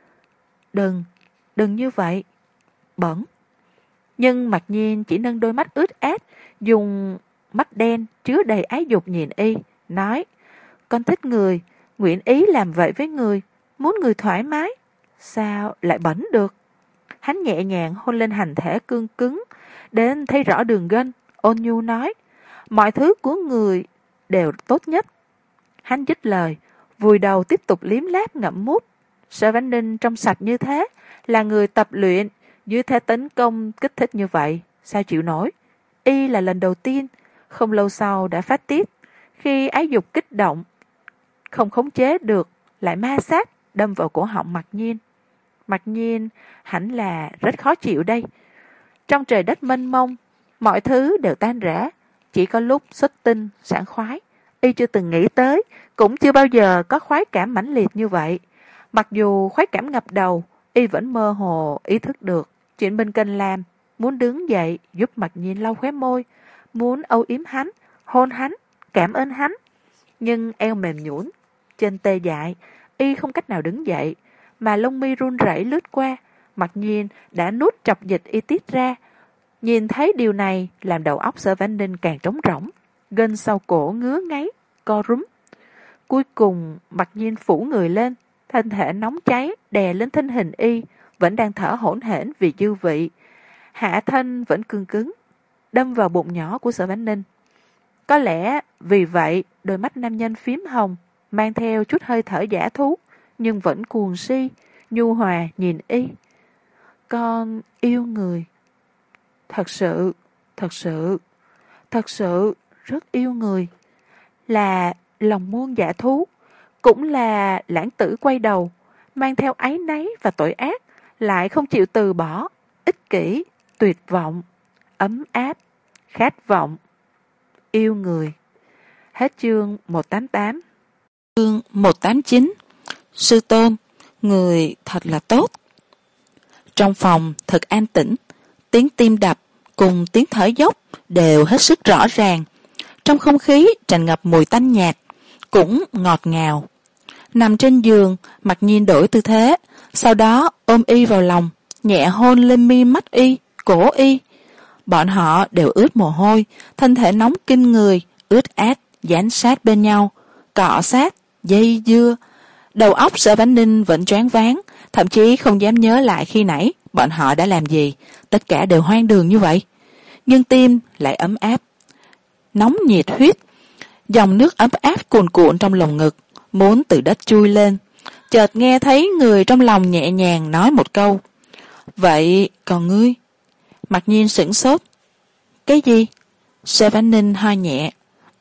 Đừng, đừng như vậy, bẩn. Nhưng Mặc nhiên chỉ nâng đôi mắt ướt át, dùng mắt đen chứa đầy ái dục nhìn y, nói: Con thích người, nguyện ý làm vậy với người, muốn người thoải mái, sao lại bẩn được? Hắn nhẹ nhàng hôn lên hành thể cương cứng, đến thấy rõ đường gân, ôn nhu nói: Mọi thứ của người đều tốt nhất. Hắn dứt lời, vùi đầu tiếp tục liếm láp ngậm mút. Sở Vãn Ninh trong sạch như thế, là người tập luyện, dưới thế tấn công kích thích như vậy, sao chịu nổi? Y là lần đầu tiên, không lâu sau đã phát tiết, khi ái dục kích động, không khống chế được, lại ma sát, đâm vào cổ họng Mặc Nhiên. Mặc Nhiên hẳn là rất khó chịu đây. Trong trời đất mênh mông, mọi thứ đều tan rã, chỉ có lúc xuất tinh, sảng khoái. Y chưa từng nghĩ tới, cũng chưa bao giờ có khoái cảm mãnh liệt như vậy. Mặc dù khoái cảm ngập đầu, Y vẫn mơ hồ ý thức được chuyện mình cần làm, muốn đứng dậy giúp Mặc Nhiên lau khóe môi, muốn âu yếm hắn, hôn hắn, cảm ơn hắn. Nhưng eo mềm nhũn, chân tê dại, Y không cách nào đứng dậy, mà lông mi run rẩy lướt qua. Mặc Nhiên đã nuốt trọc dịch Y tiết ra. Nhìn thấy điều này làm đầu óc Sở Vãn Ninh càng trống rỗng, gân sau cổ ngứa ngáy, co rúm. Cuối cùng Mặc Nhiên phủ người lên, thân thể nóng cháy đè lên thân hình Y, vẫn đang thở hổn hển vì dư vị. Hạ thân vẫn cương cứng, đâm vào bụng nhỏ của Sở Vãn Ninh. Có lẽ vì vậy đôi mắt nam nhân phím hồng, mang theo chút hơi thở giả thú, nhưng vẫn cuồng si, nhu hòa nhìn Y. Con yêu người. Thật sự, thật sự, thật sự rất yêu người. Là lòng muôn dạ thú, cũng là lãng tử quay đầu, mang theo áy náy và tội ác, lại không chịu từ bỏ, ích kỷ, tuyệt vọng, ấm áp, khát vọng, yêu người. Hết chương một tám tám. Chương một tám chín. Sư tôn, người thật là tốt. Trong phòng thật an tĩnh, tiếng tim đập cùng tiếng thở dốc đều hết sức rõ ràng. Trong không khí tràn ngập mùi tanh nhạt, cũng ngọt ngào. Nằm trên giường, Mặc Nhiên đổi tư thế, sau đó ôm Y vào lòng, nhẹ hôn lên mi mắt Y, cổ Y. Bọn họ đều ướt mồ hôi, thân thể nóng kinh người, ướt át, dán sát bên nhau, cọ sát, dây dưa. Đầu óc Sở Vãn Ninh vẫn choáng váng, thậm chí không dám nhớ lại khi nãy bọn họ đã làm gì, tất cả đều hoang đường như vậy. Nhưng tim lại ấm áp, nóng nhiệt huyết, dòng nước ấm áp cuồn cuộn trong lồng ngực, muốn từ đất chui lên. Chợt nghe thấy người trong lòng nhẹ nhàng nói một câu: Vậy còn ngươi? Mặc Nhiên sửng sốt. Cái gì? Sở Vãn Ninh ho nhẹ.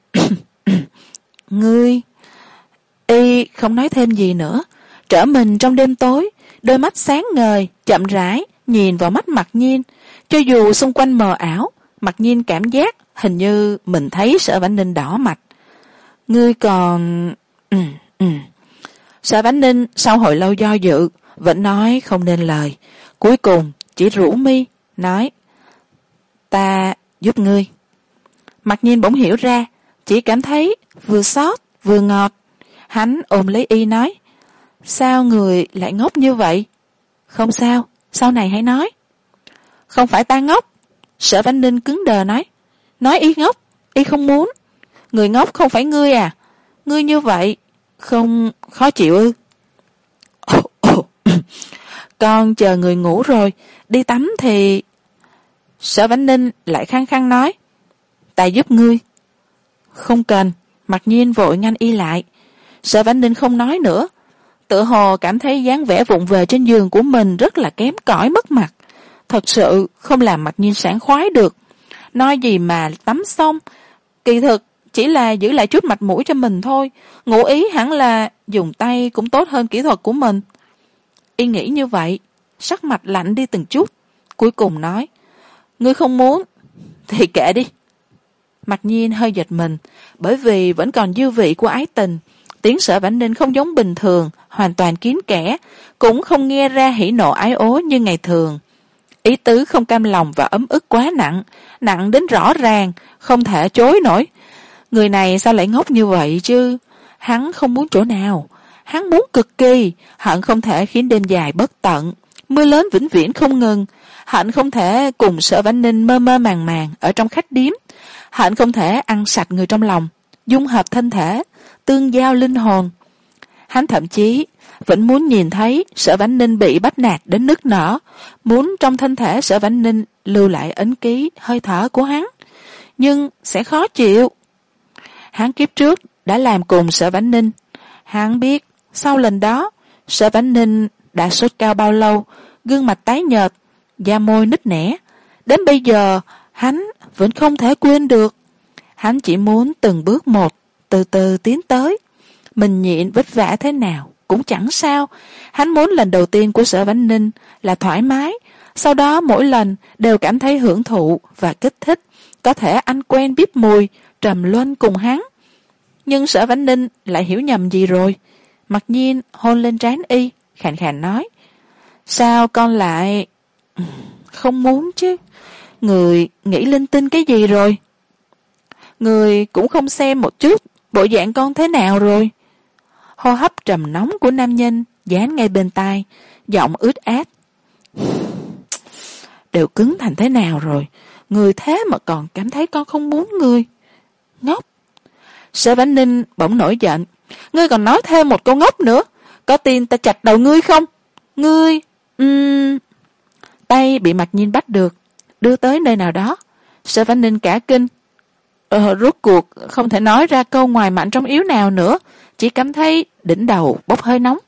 Ngươi? Y không nói thêm gì nữa, trở mình trong đêm tối, đôi mắt sáng ngời, chậm rãi nhìn vào mắt Mặc Nhiên. Cho dù xung quanh mờ ảo, Mặc Nhiên cảm giác hình như mình thấy Sở Vãn Ninh đỏ mặt. Ngươi còn... Ừ, ừ. Sở Vãn Ninh sau hồi lâu do dự, vẫn nói không nên lời. Cuối cùng chỉ rũ mi, nói: Ta giúp ngươi. Mặc Nhiên bỗng hiểu ra, chỉ cảm thấy vừa xót vừa ngọt. Hắn ôm lấy Y nói: Sao người lại ngốc như vậy? Không sao, sau này hãy nói. Không phải ta ngốc. Sở Vãn Ninh cứng đờ nói. Nói Y ngốc, Y không muốn. Người ngốc không phải ngươi à? Ngươi như vậy không khó chịu ư? Ồ, ồ. Con chờ người ngủ rồi, đi tắm thì... Sở Vãn Ninh lại khăng khăng nói: Ta giúp ngươi. Không cần. Mặc Nhiên vội ngăn Y lại. Sở Vãn Ninh không nói nữa, tự hồ cảm thấy dáng vẻ vụng về trên giường của mình rất là kém cỏi mất mặt, thật sự không làm Mặc Nhiên sảng khoái được. Nói gì mà tắm xong, kỳ thực chỉ là giữ lại chút mặt mũi cho mình thôi, ngụ ý hẳn là dùng tay cũng tốt hơn kỹ thuật của mình. Y nghĩ như vậy, sắc mặt lạnh đi từng chút, cuối cùng nói: Ngươi không muốn thì kệ đi. Mặc Nhiên hơi giật mình, bởi vì vẫn còn dư vị của ái tình. Tiếng Sở Vãn Ninh không giống bình thường, hoàn toàn kín kẽ, cũng không nghe ra hỉ nộ ái ố như ngày thường. Ý tứ không cam lòng và ấm ức quá nặng, nặng đến rõ ràng, không thể chối nổi. Người này sao lại ngốc như vậy chứ? Hắn không muốn chỗ nào, hắn muốn cực kỳ, hận không thể khiến đêm dài bất tận, mưa lớn vĩnh viễn không ngừng, hận không thể cùng Sở Vãn Ninh mơ mơ màng màng ở trong khách điếm, hận không thể ăn sạch người trong lòng, dung hợp thân thể, tương giao linh hồn. Hắn thậm chí vẫn muốn nhìn thấy Sở Vãn Ninh bị bắt nạt đến nức nở, muốn trong thân thể Sở Vãn Ninh lưu lại ấn ký hơi thở của hắn, nhưng sẽ khó chịu. Hắn kiếp trước đã làm cùng Sở Vãn Ninh, hắn biết sau lần đó Sở Vãn Ninh đã sốt cao bao lâu, gương mặt tái nhợt, da môi nứt nẻ, đến bây giờ hắn vẫn không thể quên được. Hắn chỉ muốn từng bước một, từ từ tiến tới. Mình nhịn vất vả thế nào cũng chẳng sao. Hắn muốn lần đầu tiên của Sở Vãn Ninh là thoải mái, sau đó mỗi lần đều cảm thấy hưởng thụ và kích thích, có thể ăn quen biết mùi, trầm luân cùng hắn. Nhưng Sở Vãn Ninh lại hiểu nhầm gì rồi. Mặc nhiên hôn lên trán y, khàn khàn nói: sao con lại... không muốn chứ. Người nghĩ linh tinh cái gì rồi? Người cũng không xem một chút bộ dạng con thế nào rồi. Hô hấp trầm nóng của nam nhân dán ngay bên tai, giọng ướt át: đều cứng thành thế nào rồi, người thế mà còn cảm thấy con không muốn người. Ngốc. Sở Vãn Ninh bỗng nổi giận: ngươi còn nói thêm một câu ngốc nữa, có tin ta chặt đầu ngươi không? Ngươi... Uhm... Tay bị Mặc Nhiên bắt được, đưa tới nơi nào đó. Sở Vãn Ninh cả kinh, ờ, rốt cuộc không thể nói ra câu ngoài mạnh trong yếu nào nữa, chỉ cảm thấy đỉnh đầu bốc hơi nóng.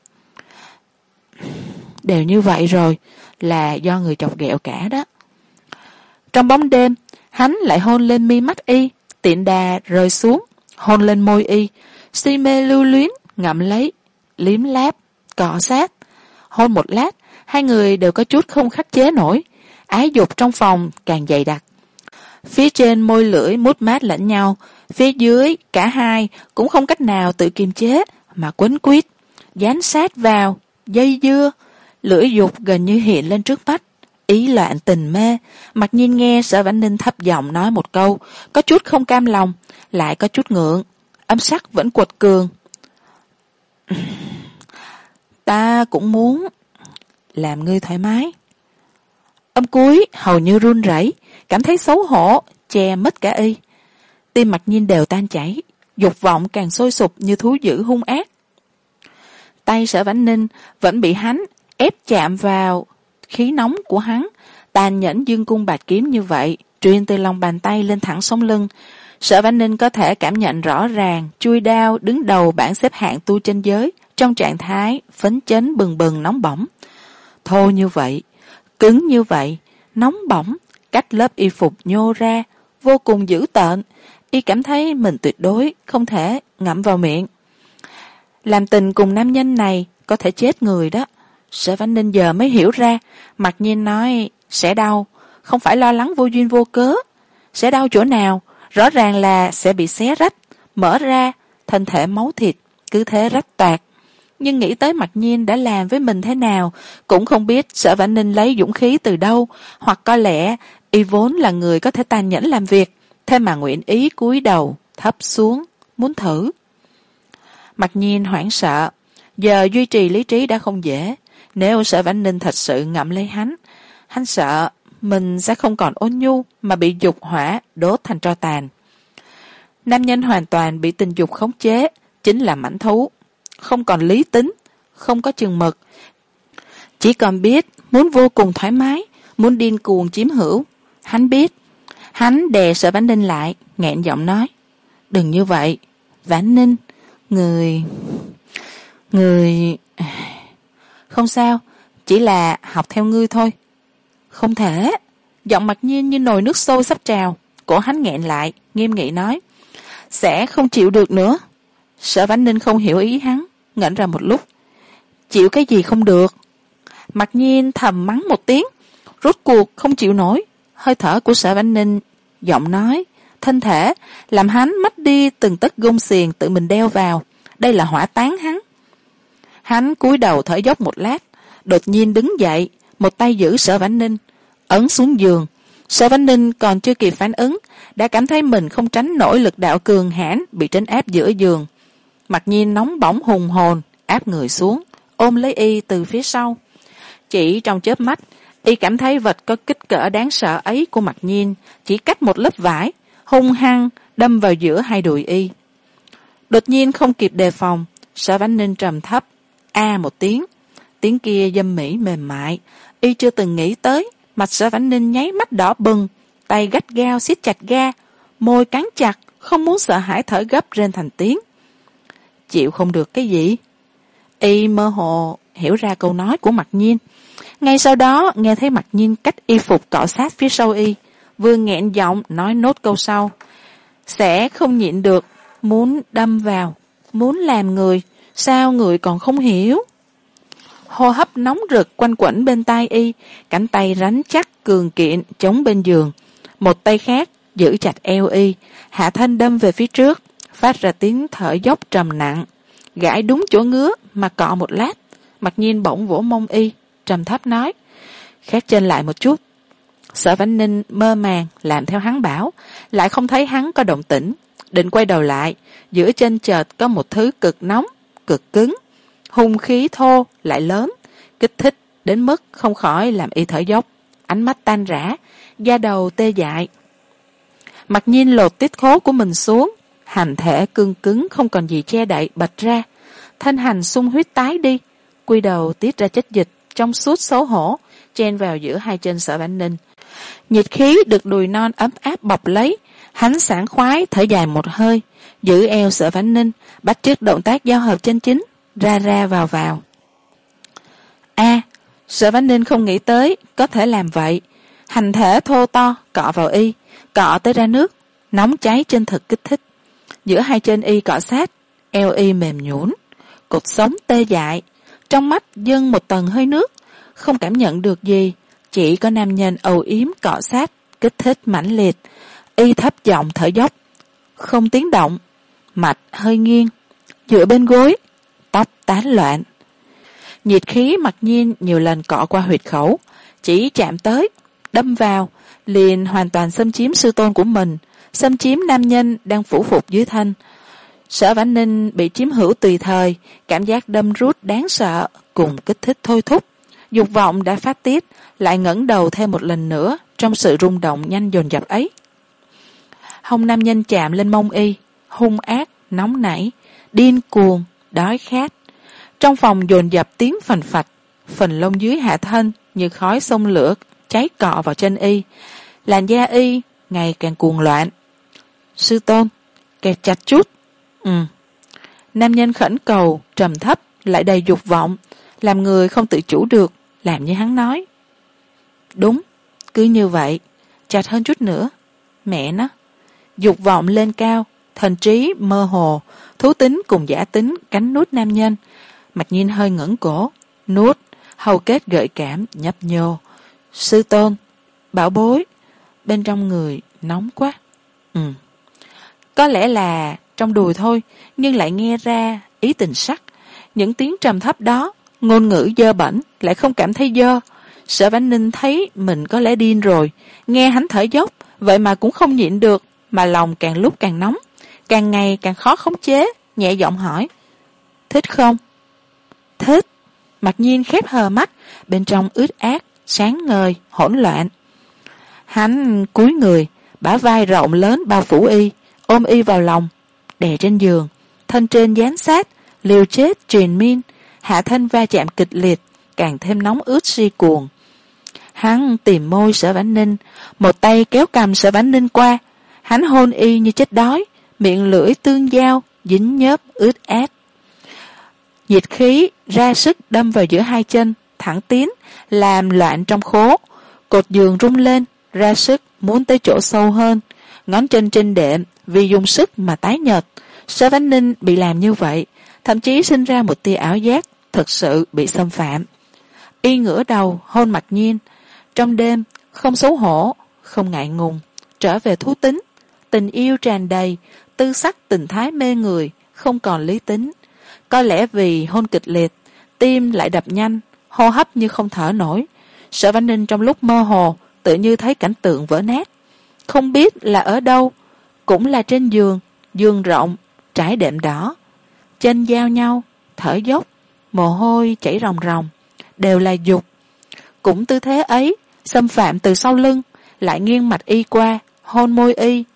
Đều như vậy rồi, là do người chọc ghẹo cả đó. Trong bóng đêm, hắn lại hôn lên mi mắt y, tiện đà rơi xuống, hôn lên môi y, si mê lưu luyến, ngậm lấy, liếm láp, cọ sát. Hôn một lát, hai người đều có chút không khắc chế nổi, ái dục trong phòng càng dày đặc. Phía trên môi lưỡi mút mát lẫn nhau, phía dưới cả hai cũng không cách nào tự kiềm chế mà quấn quýt, dán sát vào, dây dưa, lưỡi dục gần như hiện lên trước mắt, ý loạn tình mê. Mặc nhiên nghe Sở Vãn Ninh thấp giọng nói một câu, có chút không cam lòng, lại có chút ngượng, âm sắc vẫn quật cường: ta cũng muốn làm ngươi thoải mái. Âm cuối hầu như run rẩy, cảm thấy xấu hổ, che mất cả y. Tim Mặc Nhiên đều tan chảy, dục vọng càng sôi sục như thú dữ hung ác. Tay Sở Vãn Ninh vẫn bị hắn ép chạm vào khí nóng của hắn, tàn nhẫn dương cung bạt kiếm như vậy, truyền từ lòng bàn tay lên thẳng sống lưng. Sở Vãn Ninh có thể cảm nhận rõ ràng chui đao đứng đầu bảng xếp hạng tu chân giới trong trạng thái phấn chấn bừng bừng nóng bỏng. Thô như vậy, cứng như vậy, nóng bỏng, cách lớp y phục nhô ra, vô cùng dữ tợn. Y cảm thấy mình tuyệt đối không thể ngậm vào miệng. Làm tình cùng nam nhân này có thể chết người đó. Sở Vãn Ninh giờ mới hiểu ra. Mặc nhiên nói sẽ đau, không phải lo lắng vô duyên vô cớ. Sẽ đau chỗ nào? Rõ ràng là sẽ bị xé rách, mở ra, thân thể máu thịt, cứ thế rách toạc. Nhưng nghĩ tới Mặc Nhiên đã làm với mình thế nào, cũng không biết Sở Vãn Ninh lấy dũng khí từ đâu, hoặc có lẽ y vốn là người có thể tàn nhẫn làm việc, thế mà nguyện ý cúi đầu thấp xuống muốn thử. Mặc Nhiên hoảng sợ, giờ duy trì lý trí đã không dễ. Nếu Sở Vãn Ninh thật sự ngậm lấy hắn, hắn sợ mình sẽ không còn ôn nhu mà bị dục hỏa đốt thành tro tàn. Nam nhân hoàn toàn bị tình dục khống chế, chính là mãnh thú, không còn lý tính, không có chừng mực, chỉ còn biết muốn vô cùng thoải mái, muốn điên cuồng chiếm hữu. Hắn biết. Hắn đè Sở Vãn Ninh lại, nghẹn giọng nói: đừng như vậy, Vãn Ninh, người... người... không sao, chỉ là học theo ngươi thôi. Không thể. Giọng Mặc Nhiên như nồi nước sôi sắp trào, cổ hắn nghẹn lại, nghiêm nghị nói: sẽ không chịu được nữa. Sở Vãn Ninh không hiểu ý hắn, ngẩn ra một lúc. Chịu cái gì không được? Mặc Nhiên thầm mắng một tiếng, rốt cuộc không chịu nổi. Hơi thở của Sở Vãn Ninh, giọng nói, thân thể làm hắn mất đi từng tấc gông xiềng tự mình đeo vào. Đây là hỏa táng hắn. Hắn cúi đầu thở dốc một lát, đột nhiên đứng dậy, một tay giữ Sở Vãn Ninh, ấn xuống giường. Sở Vãn Ninh còn chưa kịp phản ứng, đã cảm thấy mình không tránh nổi lực đạo cường hãn bị trấn áp giữa giường. Mặc Nhiên nóng bỏng hùng hồn, áp người xuống, ôm lấy y từ phía sau. Chỉ trong chớp mắt, y cảm thấy vật có kích cỡ đáng sợ ấy của Mặc Nhiên chỉ cách một lớp vải, hung hăng đâm vào giữa hai đùi y. Đột nhiên không kịp đề phòng, Sở Vãn Ninh trầm thấp a một tiếng, tiếng kia dâm mỹ mềm mại, y chưa từng nghĩ tới. Mặt Sở Vãn Ninh nháy mắt đỏ bừng, tay gắt gao siết chặt ga, môi cắn chặt, không muốn sợ hãi thở gấp rên thành tiếng. Chịu không được cái gì? Y mơ hồ hiểu ra câu nói của Mặc Nhiên. Ngay sau đó nghe thấy Mặc Nhiên cách y phục cọ sát phía sau y, vừa nghẹn giọng nói nốt câu sau: sẽ không nhịn được, muốn đâm vào, muốn làm người, sao người còn không hiểu? Hô hấp nóng rực quanh quẩn bên tai y, cánh tay rắn chắc cường kiện chống bên giường, một tay khác giữ chặt eo y, hạ thân đâm về phía trước, phát ra tiếng thở dốc trầm nặng, gãi đúng chỗ ngứa mà cọ một lát. Mặc Nhiên bỗng vỗ mông y, trầm thấp nói: khét chân lại một chút. Sở Vãn Ninh mơ màng làm theo hắn bảo, lại không thấy hắn có động tĩnh, định quay đầu lại, giữa chân chợt có một thứ cực nóng cực cứng, hung khí thô lại lớn, kích thích đến mức không khỏi làm y thở dốc, ánh mắt tan rã, da đầu tê dại. Mặc Nhiên lột tiết khố của mình xuống, hành thể cương cứng không còn gì che đậy bật ra, thân hành sung huyết tái đi, quy đầu tiết ra chất dịch trong suốt xấu hổ, chen vào giữa hai chân Sở Vãn Ninh. Nhiệt khí được đùi non ấm áp bọc lấy, hắn sảng khoái thở dài một hơi, giữ eo Sở Vãn Ninh, bắt chước động tác giao hợp chân chính, ra ra vào vào. a à, Sở Vãn Ninh không nghĩ tới có thể làm vậy, hành thể thô to cọ vào y, cọ tới ra nước, nóng cháy chân thực kích thích. Giữa hai chân y cọ sát, eo y mềm nhũn, cột sống tê dại, trong mắt dâng một tầng hơi nước, không cảm nhận được gì, chỉ có nam nhân âu yếm cọ sát kích thích mãnh liệt. Y thấp giọng thở dốc, không tiếng động, mạch hơi nghiêng, dựa bên gối, tóc tán loạn. Nhiệt khí Mặc Nhiên nhiều lần cọ qua huyệt khẩu, chỉ chạm tới, đâm vào, liền hoàn toàn xâm chiếm sư tôn của mình, xâm chiếm nam nhân đang phủ phục dưới thân. Sở Vãn Ninh bị chiếm hữu tùy thời, cảm giác đâm rút đáng sợ cùng kích thích thôi thúc, dục vọng đã phát tiết, lại ngẩng đầu thêm một lần nữa trong sự rung động nhanh dồn dập ấy. Hông nam nhân chạm lên mông y, hung ác, nóng nảy, điên cuồng, đói khát. Trong phòng dồn dập tiếng phành phạch, phần lông dưới hạ thân như khói xông lửa cháy cọ vào chân y, làn da y ngày càng cuồng loạn. Sư tôn, kẹp chặt chút. Ừ. Nam nhân khẩn cầu, trầm thấp lại đầy dục vọng, làm người không tự chủ được, làm như hắn nói. Đúng, cứ như vậy, chặt hơn chút nữa. Mẹ nó. Dục vọng lên cao, thần trí mơ hồ, thú tính cùng giả tính cắn nút nam nhân. Mặc Nhiên hơi ngẩng cổ, nuốt, hầu kết gợi cảm nhấp nhô. Sư tôn, bảo bối, bên trong người nóng quá. Ừ. Có lẽ là trong đùi thôi, nhưng lại nghe ra ý tình sắc. Những tiếng trầm thấp đó, ngôn ngữ dơ bẩn, lại không cảm thấy dơ. Sở Vãn Ninh thấy mình có lẽ điên rồi, nghe hắn thở dốc, vậy mà cũng không nhịn được, mà lòng càng lúc càng nóng, càng ngày càng khó khống chế, nhẹ giọng hỏi. Thích không? Thích. Mặc Nhiên khép hờ mắt, bên trong ướt át, sáng ngời, hỗn loạn. Hắn cúi người, bả vai rộng lớn bao phủ y, ôm y vào lòng, đè trên giường, thân trên dán sát, liều chết triền miên, hạ thân va chạm kịch liệt, càng thêm nóng ướt si cuồng. Hắn tìm môi Sở Vãn Ninh, một tay kéo cầm Sở Vãn Ninh qua, hắn hôn y như chết đói, miệng lưỡi tương giao, dính nhớp ướt át. Nhiệt khí ra sức đâm vào giữa hai chân, thẳng tiến, làm loạn trong khố, cột giường rung lên, ra sức muốn tới chỗ sâu hơn, ngón chân trên đệm vì dùng sức mà tái nhợt. Sở Vãn Ninh bị làm như vậy, thậm chí sinh ra một tia ảo giác thực sự bị xâm phạm. Y ngửa đầu hôn Mặc Nhiên, trong đêm không xấu hổ, không ngại ngùng, trở về thú tính, tình yêu tràn đầy, tư sắc tình thái mê người, không còn lý tính. Có lẽ vì hôn kịch liệt, tim lại đập nhanh, hô hấp như không thở nổi. Sở Vãn Ninh trong lúc mơ hồ tự như thấy cảnh tượng vỡ nát, không biết là ở đâu, cũng là trên giường, giường rộng, trải đệm đỏ, chân giao nhau, thở dốc, mồ hôi chảy ròng ròng, đều là dục. Cũng tư thế ấy, xâm phạm từ sau lưng, lại nghiêng mặt y qua, hôn môi y,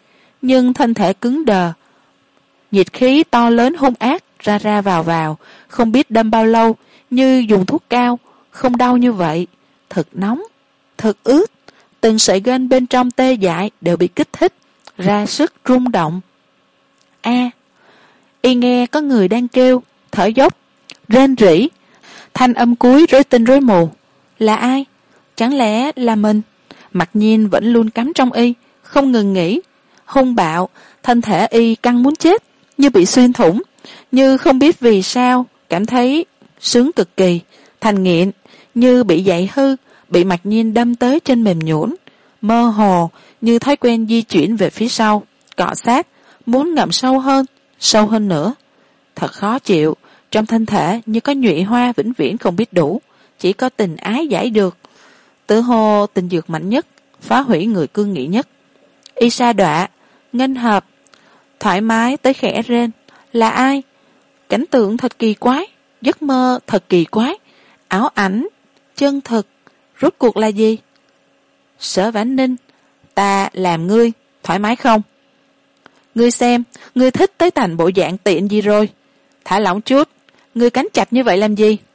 nhưng thân thể cứng đờ. Nhiệt khí to lớn hung ác ra ra vào vào, không biết đâm bao lâu, như dùng thuốc cao, không đau như vậy. Thật nóng, thật ướt, từng sợi gân bên trong tê dại đều bị kích thích, ra sức rung động. A à, y nghe có người đang kêu, thở dốc, rên rỉ, thanh âm cuối rối tinh rối mù. Là ai? Chẳng lẽ là mình? Mặc nhiên vẫn luôn cắm trong y, không ngừng nghỉ. Hung bạo, thân thể y căng muốn chết, như bị xuyên thủng, như không biết vì sao, cảm thấy sướng cực kỳ, thành nghiện, như bị dạy hư, bị Mặc nhiên đâm tới trên mềm nhũn, mơ hồ, như thói quen di chuyển về phía sau, cọ sát, muốn ngậm sâu hơn, sâu hơn nữa. Thật khó chịu, trong thân thể như có nhụy hoa vĩnh viễn không biết đủ, chỉ có tình ái giải được. Tự hồ tình dược mạnh nhất, phá hủy người cương nghị nhất. Y sa đọa, nghênh hợp, thoải mái tới khẽ rên. Là ai? Cảnh tượng thật kỳ quái, giấc mơ thật kỳ quái, ảo ảnh, chân thực, rốt cuộc là gì? Sở Vãn Ninh, ta làm ngươi, thoải mái không? Ngươi xem, ngươi thích tới thành bộ dạng tiện gì rồi? Thả lỏng chút, ngươi cánh chặt như vậy làm gì?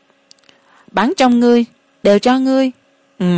Bắn trong ngươi, đều cho ngươi. Ừ,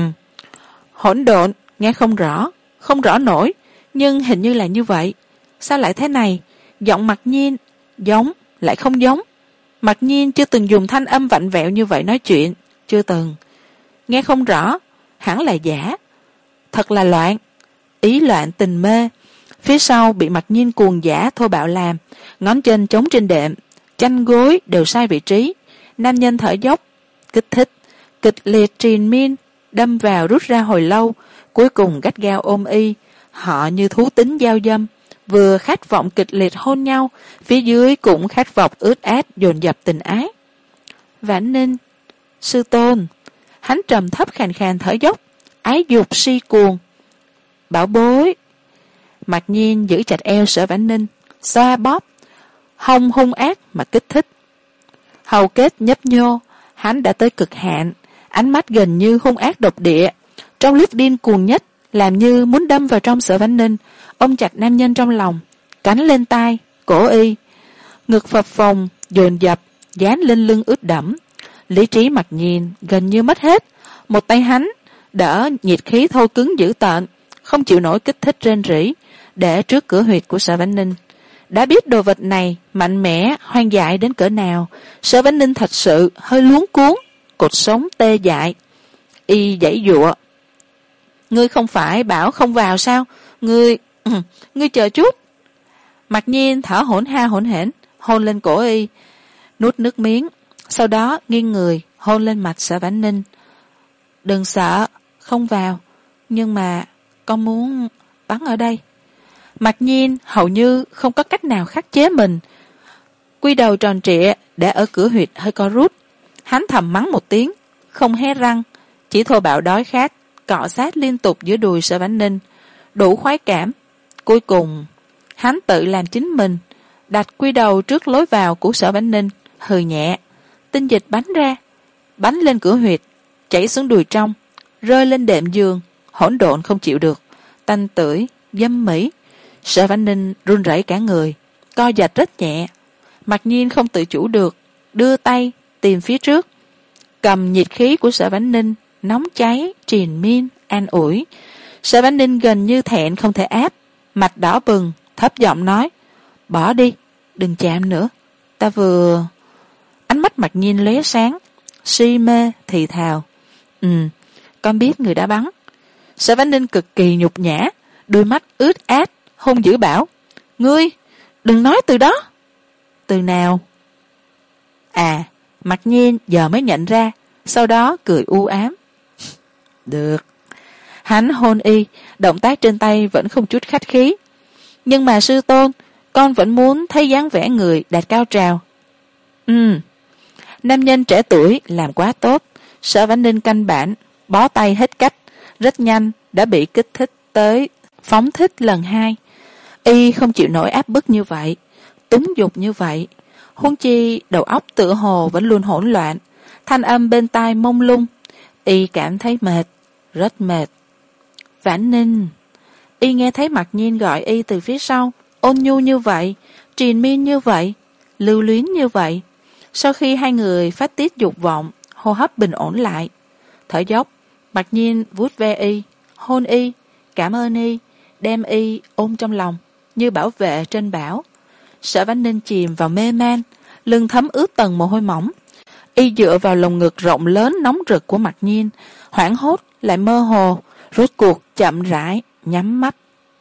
hỗn độn, nghe không rõ, không rõ nổi, nhưng hình như là như vậy. Sao lại thế này? Giọng Mặc nhiên, giống, lại không giống. Mặc nhiên chưa từng dùng thanh âm vặn vẹo như vậy nói chuyện, chưa từng. Nghe không rõ, hẳn là giả. Thật là loạn, ý loạn tình mê. Phía sau bị Mặc nhiên cuồng giả thô bạo làm, ngón chân chống trên đệm, chanh gối đều sai vị trí. Nam nhân thở dốc, kích thích, kịch liệt triền miên, đâm vào rút ra hồi lâu, cuối cùng gắt gao ôm y. Họ như thú tính giao dâm, vừa khát vọng kịch liệt hôn nhau, phía dưới cũng khát vọng ướt át dồn dập tình ái. Vãn Ninh, sư tôn. Hắn trầm thấp khàn khàn thở dốc, ái dục si cuồng. Bảo bối. Mặc nhiên giữ chặt eo Sở Vãn Ninh, xoa bóp, hông hung ác mà kích thích. Hầu kết nhấp nhô, hắn đã tới cực hạn, ánh mắt gần như hung ác độc địa, trong lúc điên cuồng nhất, làm như muốn đâm vào trong Sở Vãn Ninh, ôm chặt nam nhân trong lòng, cắn lên tai, cổ y, ngực phập phồng, dồn dập, dán lên lưng ướt đẫm. Lý trí Mặc nhiên gần như mất hết, một tay hắn đỡ nhiệt khí thô cứng dữ tợn, không chịu nổi kích thích rên rỉ, để trước cửa huyệt của Sở Vãn Ninh. Đã biết đồ vật này mạnh mẽ, hoang dại đến cỡ nào, Sở Vãn Ninh thật sự hơi luống cuống, cột sống tê dại. Y giãy giụa. Ngươi không phải bảo không vào sao? Ngươi, ngươi chờ chút. Mặc nhiên thở hổn ha hổn hển, hôn lên cổ y, nuốt nước miếng, sau đó nghiêng người hôn lên mặt Sở Vãn Ninh. Đừng sợ, không vào, nhưng mà con muốn bắn ở đây. Mặc nhiên hầu như không có cách nào khắc chế mình, quy đầu tròn trịa để ở cửa huyệt hơi co rút. Hắn thầm mắng một tiếng, không hé răng, chỉ thô bạo đói khát, cọ sát liên tục giữa đùi Sở Vãn Ninh, đủ khoái cảm. Cuối cùng hắn tự làm chính mình, đặt quy đầu trước lối vào của Sở Vãn Ninh, hừ nhẹ, tinh dịch bắn ra, bắn lên cửa huyệt, chảy xuống đùi trong, rơi lên đệm giường, hỗn độn không chịu được, tanh tưởi, dâm mỹ. Sở Vãn Ninh run rẩy cả người, co giật rất nhẹ. Mặc nhiên không tự chủ được, đưa tay tìm phía trước, cầm nhiệt khí của Sở Vãn Ninh, nóng cháy, triền miên, an ủi. Sở Vãn Ninh gần như thẹn không thể áp, mặt đỏ bừng, thấp giọng nói, bỏ đi, đừng chạm nữa, ta vừa... Ánh mắt Mặc nhiên lóe sáng, si mê thì thào, ừ, con biết người đã bắn. Sở Vãn Ninh cực kỳ nhục nhã, đôi mắt ướt át, hung dữ bảo, ngươi đừng nói từ đó. Từ nào? À, Mặc nhiên giờ mới nhận ra, sau đó cười u ám. Được. Hắn hôn y, động tác trên tay vẫn không chút khách khí. Nhưng mà sư tôn, con vẫn muốn thấy dáng vẻ người đạt cao trào. Ừ. Nam nhân trẻ tuổi làm quá tốt. Sở Vãn Ninh canh bản, bó tay hết cách, rất nhanh đã bị kích thích tới phóng thích lần hai. Y không chịu nổi áp bức như vậy, túng dục như vậy, huống chi đầu óc tựa hồ vẫn luôn hỗn loạn, thanh âm bên tai mông lung. Y cảm thấy mệt, rất mệt. Vãn Ninh. Y nghe thấy Mặc Nhiên gọi y từ phía sau, ôn nhu như vậy, triền miên như vậy, lưu luyến như vậy. Sau khi hai người phát tiết dục vọng, hô hấp bình ổn lại, thở dốc, Mặc Nhiên vuốt ve y, hôn y, cảm ơn y, đem y ôm trong lòng như bảo vệ trên bảo. Sở Vãn Ninh chìm vào mê man, lưng thấm ướt tầng mồ hôi mỏng. Y dựa vào lồng ngực rộng lớn nóng rực của Mặc Nhiên, hoảng hốt lại mơ hồ, rốt cuộc chậm rãi nhắm mắt.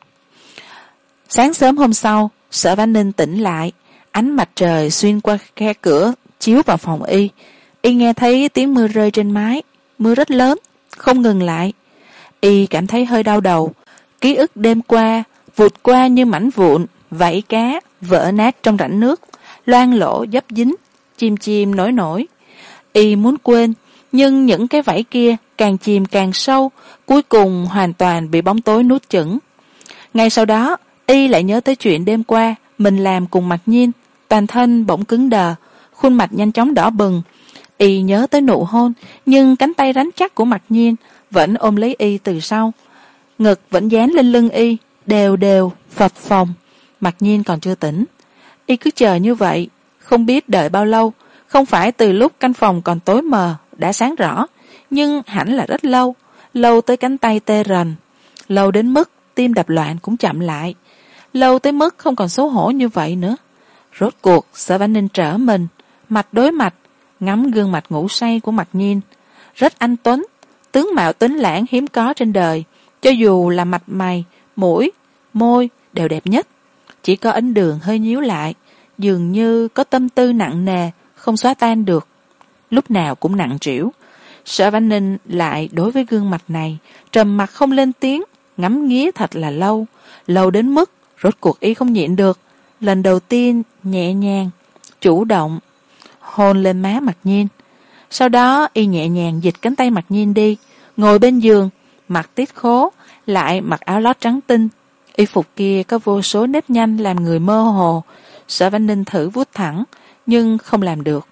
Sáng sớm hôm sau, Sở Vãn Ninh tỉnh lại, ánh mặt trời xuyên qua khe cửa chiếu vào phòng y. Y nghe thấy tiếng mưa rơi trên mái, mưa rất lớn, không ngừng lại. Y cảm thấy hơi đau đầu, ký ức đêm qua vụt qua như mảnh vụn, vảy cá vỡ nát trong rãnh nước, loang lỗ dấp dính, chìm chìm nổi nổi. Y muốn quên, nhưng những cái vảy kia càng chìm càng sâu, cuối cùng hoàn toàn bị bóng tối nuốt chửng. Ngay sau đó, Y lại nhớ tới chuyện đêm qua mình làm cùng Mặc Nhiên, toàn thân bỗng cứng đờ, khuôn mặt nhanh chóng đỏ bừng. Y nhớ tới nụ hôn, nhưng cánh tay rắn chắc của Mặc Nhiên vẫn ôm lấy Y từ sau, ngực vẫn dán lên lưng Y, đều đều phập phồng. Mặc Nhiên còn chưa tỉnh. Y cứ chờ như vậy, không biết đợi bao lâu. Không phải từ lúc căn phòng còn tối mờ đã sáng rõ, nhưng hẳn là rất lâu, lâu tới cánh tay tê rần, lâu đến mức tim đập loạn cũng chậm lại, lâu tới mức không còn xấu hổ như vậy nữa. Rốt cuộc Sở Vãn Ninh trở mình, mặt đối mặt, ngắm gương mặt ngủ say của Mặc Nhiên. Rất anh tuấn, tướng mạo tuấn lãng hiếm có trên đời, cho dù là mặt mày, mũi, môi đều đẹp nhất. Chỉ có ấn đường hơi nhíu lại, dường như có tâm tư nặng nề, không xóa tan được, lúc nào cũng nặng trĩu. Sở Vãn Ninh lại đối với gương mặt này trầm mặc không lên tiếng, ngắm nghía thật là lâu, lâu đến mức rốt cuộc Y không nhịn được, lần đầu tiên nhẹ nhàng chủ động hôn lên má Mặc Nhiên. Sau đó Y nhẹ nhàng dịch cánh tay Mặc Nhiên đi, ngồi bên giường, mặc tiết khố, lại mặc áo lót trắng tinh. Y phục kia có vô số nếp nhăn làm người mơ hồ. Sở Vãn Ninh thử vuốt thẳng, nhưng không làm được.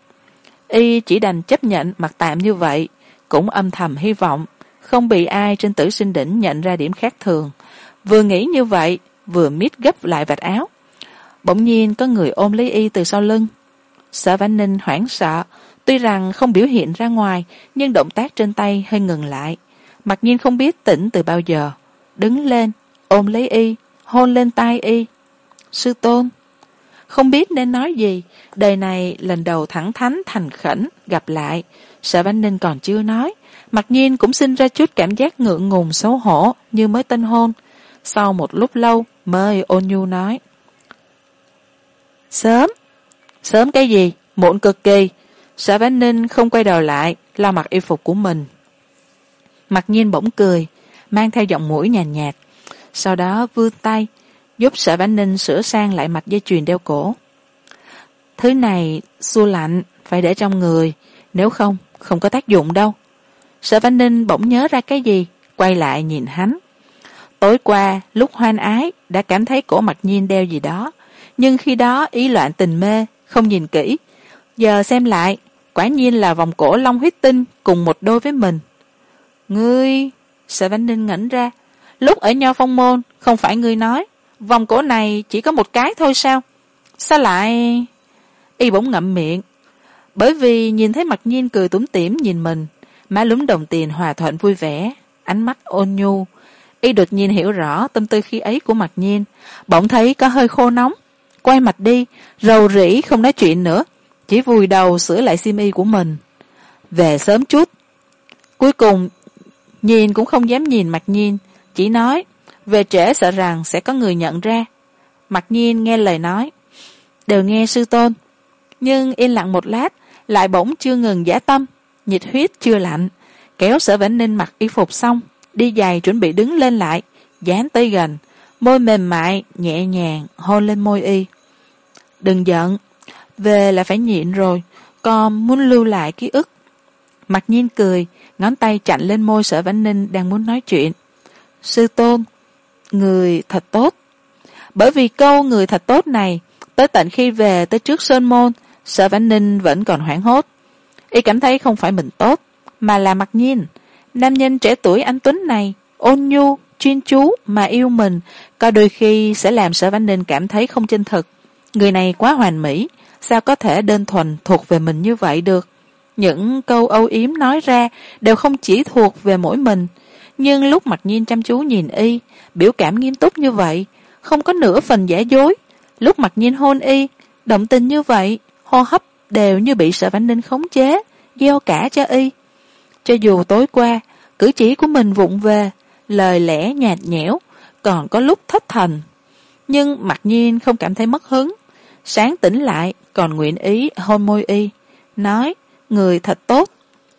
Y chỉ đành chấp nhận mặc tạm như vậy, cũng âm thầm hy vọng không bị ai trên Tử Sinh Đỉnh nhận ra điểm khác thường. Vừa nghĩ như vậy, vừa miết gấp lại vạt áo. Bỗng nhiên có người ôm lấy Y từ sau lưng. Sở Vãn Ninh hoảng sợ, tuy rằng không biểu hiện ra ngoài, nhưng động tác trên tay hơi ngừng lại. Mặc nhiên không biết tỉnh từ bao giờ, đứng lên, ôm lấy Y, hôn lên tai Y. Sư tôn. Không biết nên nói gì, đời này lần đầu thẳng thắn thành khẩn gặp lại. Sở Vãn Ninh còn chưa nói, Mặc nhiên cũng sinh ra chút cảm giác ngượng ngùng xấu hổ như mới tân hôn. Sau một lúc lâu mới ôn nhu nói: Sớm. Sớm cái gì, muộn cực kỳ. Sở Vãn Ninh không quay đầu lại, lau mặc y phục của mình. Mặc nhiên bỗng cười, mang theo giọng mũi nhàn nhạt, nhạt. Sau đó vươn tay giúp Sở Vãn Ninh sửa sang lại mạch dây chuyền đeo cổ. Thứ này xua lạnh, phải để trong người, nếu không không có tác dụng đâu. Sở Vãn Ninh bỗng nhớ ra cái gì, quay lại nhìn hắn. Tối qua lúc hoan ái đã cảm thấy cổ Mặc Nhiên đeo gì đó, nhưng khi đó ý loạn tình mê, không nhìn kỹ. Giờ xem lại, quả nhiên là vòng cổ long huyết tinh cùng một đôi với mình. Ngươi... Sở Vãn Ninh ngẩn ra, lúc ở Nho Phong Môn không phải ngươi nói vòng cổ này chỉ có một cái thôi sao? Sao lại... Y bỗng ngậm miệng, bởi vì nhìn thấy Mặc Nhiên cười tủm tỉm nhìn mình, má lúm đồng tiền hòa thuận vui vẻ, ánh mắt ôn nhu. Y đột nhiên hiểu rõ tâm tư khi ấy của Mặc Nhiên, bỗng thấy có hơi khô nóng, quay mặt đi, rầu rĩ không nói chuyện nữa, chỉ vùi đầu sửa lại xiêm y của mình. Về sớm chút. Cuối cùng Nhiên cũng không dám nhìn Mặc Nhiên, chỉ nói về trễ sợ rằng sẽ có người nhận ra. Mặc Nhiên nghe lời nói, đều nghe sư tôn, nhưng yên lặng một lát, lại bỗng chưa ngừng dã tâm, nhiệt huyết chưa lạnh, kéo Sở Vãn Ninh mặc y phục xong, đi giày chuẩn bị đứng lên lại, dán tới gần, môi mềm mại nhẹ nhàng hôn lên môi Y. Đừng giận, về là phải nhịn rồi, con muốn lưu lại ký ức. Mặc Nhiên cười, ngón tay chạnh lên môi Sở Vãn Ninh đang muốn nói chuyện. Sư tôn, người thật tốt. Bởi vì câu người thật tốt này, tới tận khi về tới trước Sơn Môn, Sở Vãn Ninh vẫn còn hoảng hốt. Y cảm thấy không phải mình tốt, mà là Mặc Nhiên. Nam nhân trẻ tuổi anh tuấn này, ôn nhu, chuyên chú mà yêu mình, có đôi khi sẽ làm Sở Vãn Ninh cảm thấy không chân thực. Người này quá hoàn mỹ, sao có thể đơn thuần thuộc về mình như vậy được. Những câu âu yếm nói ra đều không chỉ thuộc về mỗi mình, nhưng lúc Mặc Nhiên chăm chú nhìn y, biểu cảm nghiêm túc như vậy, không có nửa phần giả dối. Lúc Mặc Nhiên hôn y, động tình như vậy, hô hấp đều như bị Sở Vãn Ninh khống chế, gieo cả cho y. Cho dù tối qua, cử chỉ của mình vụng về, lời lẽ nhạt nhẽo, còn có lúc thất thần, nhưng Mặc Nhiên không cảm thấy mất hứng. Sáng tỉnh lại còn nguyện ý hôn môi y, nói người thật tốt.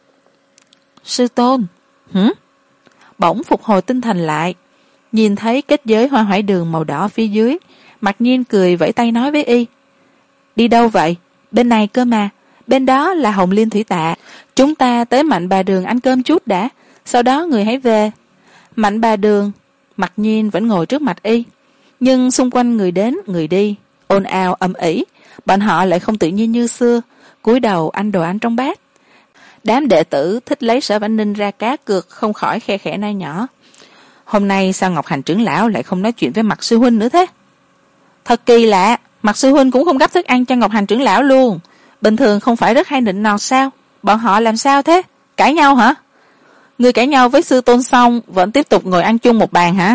Sư tôn. Hử? Bỗng phục hồi tinh thần lại, nhìn thấy kết giới hoa hoải đường màu đỏ phía dưới, Mặc Nhiên cười vẫy tay nói với y, đi đâu vậy? Bên này cơ mà, bên đó là Hồng Liên Thủy Tạ, chúng ta tới Mạnh Bà Đường ăn cơm chút đã, sau đó người hãy về. Mạnh Bà Đường. Mặc Nhiên vẫn ngồi trước mặt y, nhưng xung quanh người đến người đi, ồn ào ầm ĩ, bọn họ lại không tự nhiên như xưa, cúi đầu ăn đồ ăn trong bát. Đám đệ tử thích lấy Sở Vãn Ninh ra cá cược, không khỏi khe khẽ nói nhỏ, hôm nay sao Ngọc Hành trưởng lão lại không nói chuyện với Mặc sư huynh nữa thế? Thật kỳ lạ, Mặc sư huynh cũng không gấp thức ăn cho Ngọc Hành trưởng lão luôn. Bình thường không phải rất hay nịnh nọt sao? Bọn họ làm sao thế? Cãi nhau hả? Người cãi nhau với sư tôn xong vẫn tiếp tục ngồi ăn chung một bàn hả?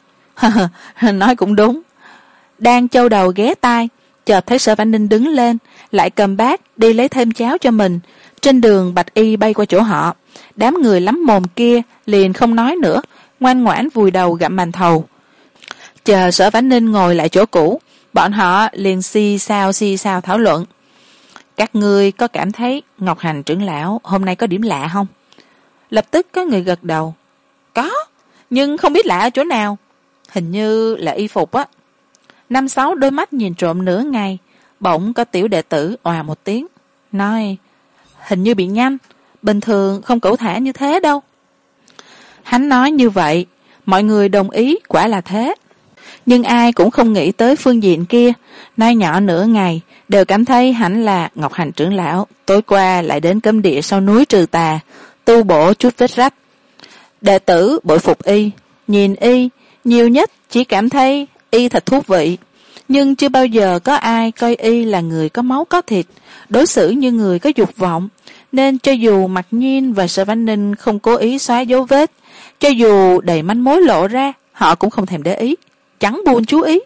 Nói cũng đúng. Đang châu đầu ghé tai, chợt thấy Sở Vãn Ninh đứng lên, lại cầm bát đi lấy thêm cháo cho mình. Trên đường bạch y bay qua chỗ họ, đám người lắm mồm kia liền không nói nữa, ngoan ngoãn vùi đầu gặm màn thầu. Chờ Sở Vãn Ninh ngồi lại chỗ cũ, bọn họ liền xì xào xì xào thảo luận. Các ngươi có cảm thấy Ngọc Hành trưởng lão hôm nay có điểm lạ không? Lập tức có người gật đầu. Có, nhưng không biết lạ ở chỗ nào. Hình như là y phục á. Năm sáu đôi mắt nhìn trộm nửa ngày, bỗng có tiểu đệ tử òa một tiếng, nói hình như bị nhanh, bình thường không cẩu thả như thế đâu. Hắn nói như vậy, mọi người đồng ý quả là thế, nhưng ai cũng không nghĩ tới phương diện kia. Nói nhỏ nửa ngày đều cảm thấy hẳn là Ngọc Hành trưởng lão tối qua lại đến cấm địa sau núi trừ tà, tu bổ chút vết rách. Đệ tử bội phục y, nhìn y nhiều nhất chỉ cảm thấy y thật thú vị, nhưng chưa bao giờ có ai coi y là người có máu có thịt, đối xử như người có dục vọng, nên cho dù Mặc Nhiên và Sở Vãn Ninh không cố ý xóa dấu vết, cho dù đầy manh mối lộ ra, họ cũng không thèm để ý, chẳng buồn chú ý.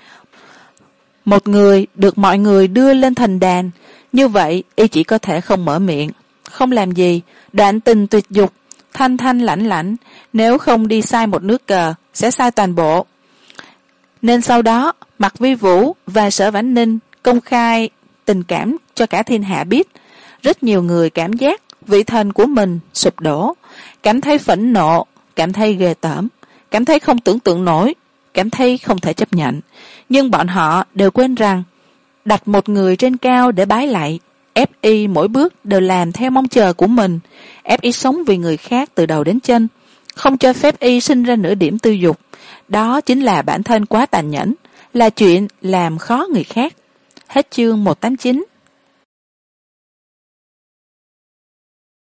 Một người được mọi người đưa lên thành đàn, như vậy y chỉ có thể không mở miệng, không làm gì, đoạn tình tuyệt dục, thanh thanh lãnh lãnh, nếu không đi sai một nước cờ sẽ sai toàn bộ. Nên sau đó Mạc Vi Vũ và Sở Vãn Ninh công khai tình cảm cho cả thiên hạ biết. Rất nhiều người cảm giác vị thần của mình sụp đổ, cảm thấy phẫn nộ, cảm thấy ghê tởm, cảm thấy không tưởng tượng nổi, cảm thấy không thể chấp nhận. Nhưng bọn họ đều quên rằng đặt một người trên cao để bái lạy, ép y mỗi bước đều làm theo mong chờ của mình, ép y sống vì người khác từ đầu đến chân, không cho phép y sinh ra nửa điểm tư dục. Đó chính là bản thân quá tàn nhẫn, là chuyện làm khó người khác. Hết chương một trăm tám mươi chín.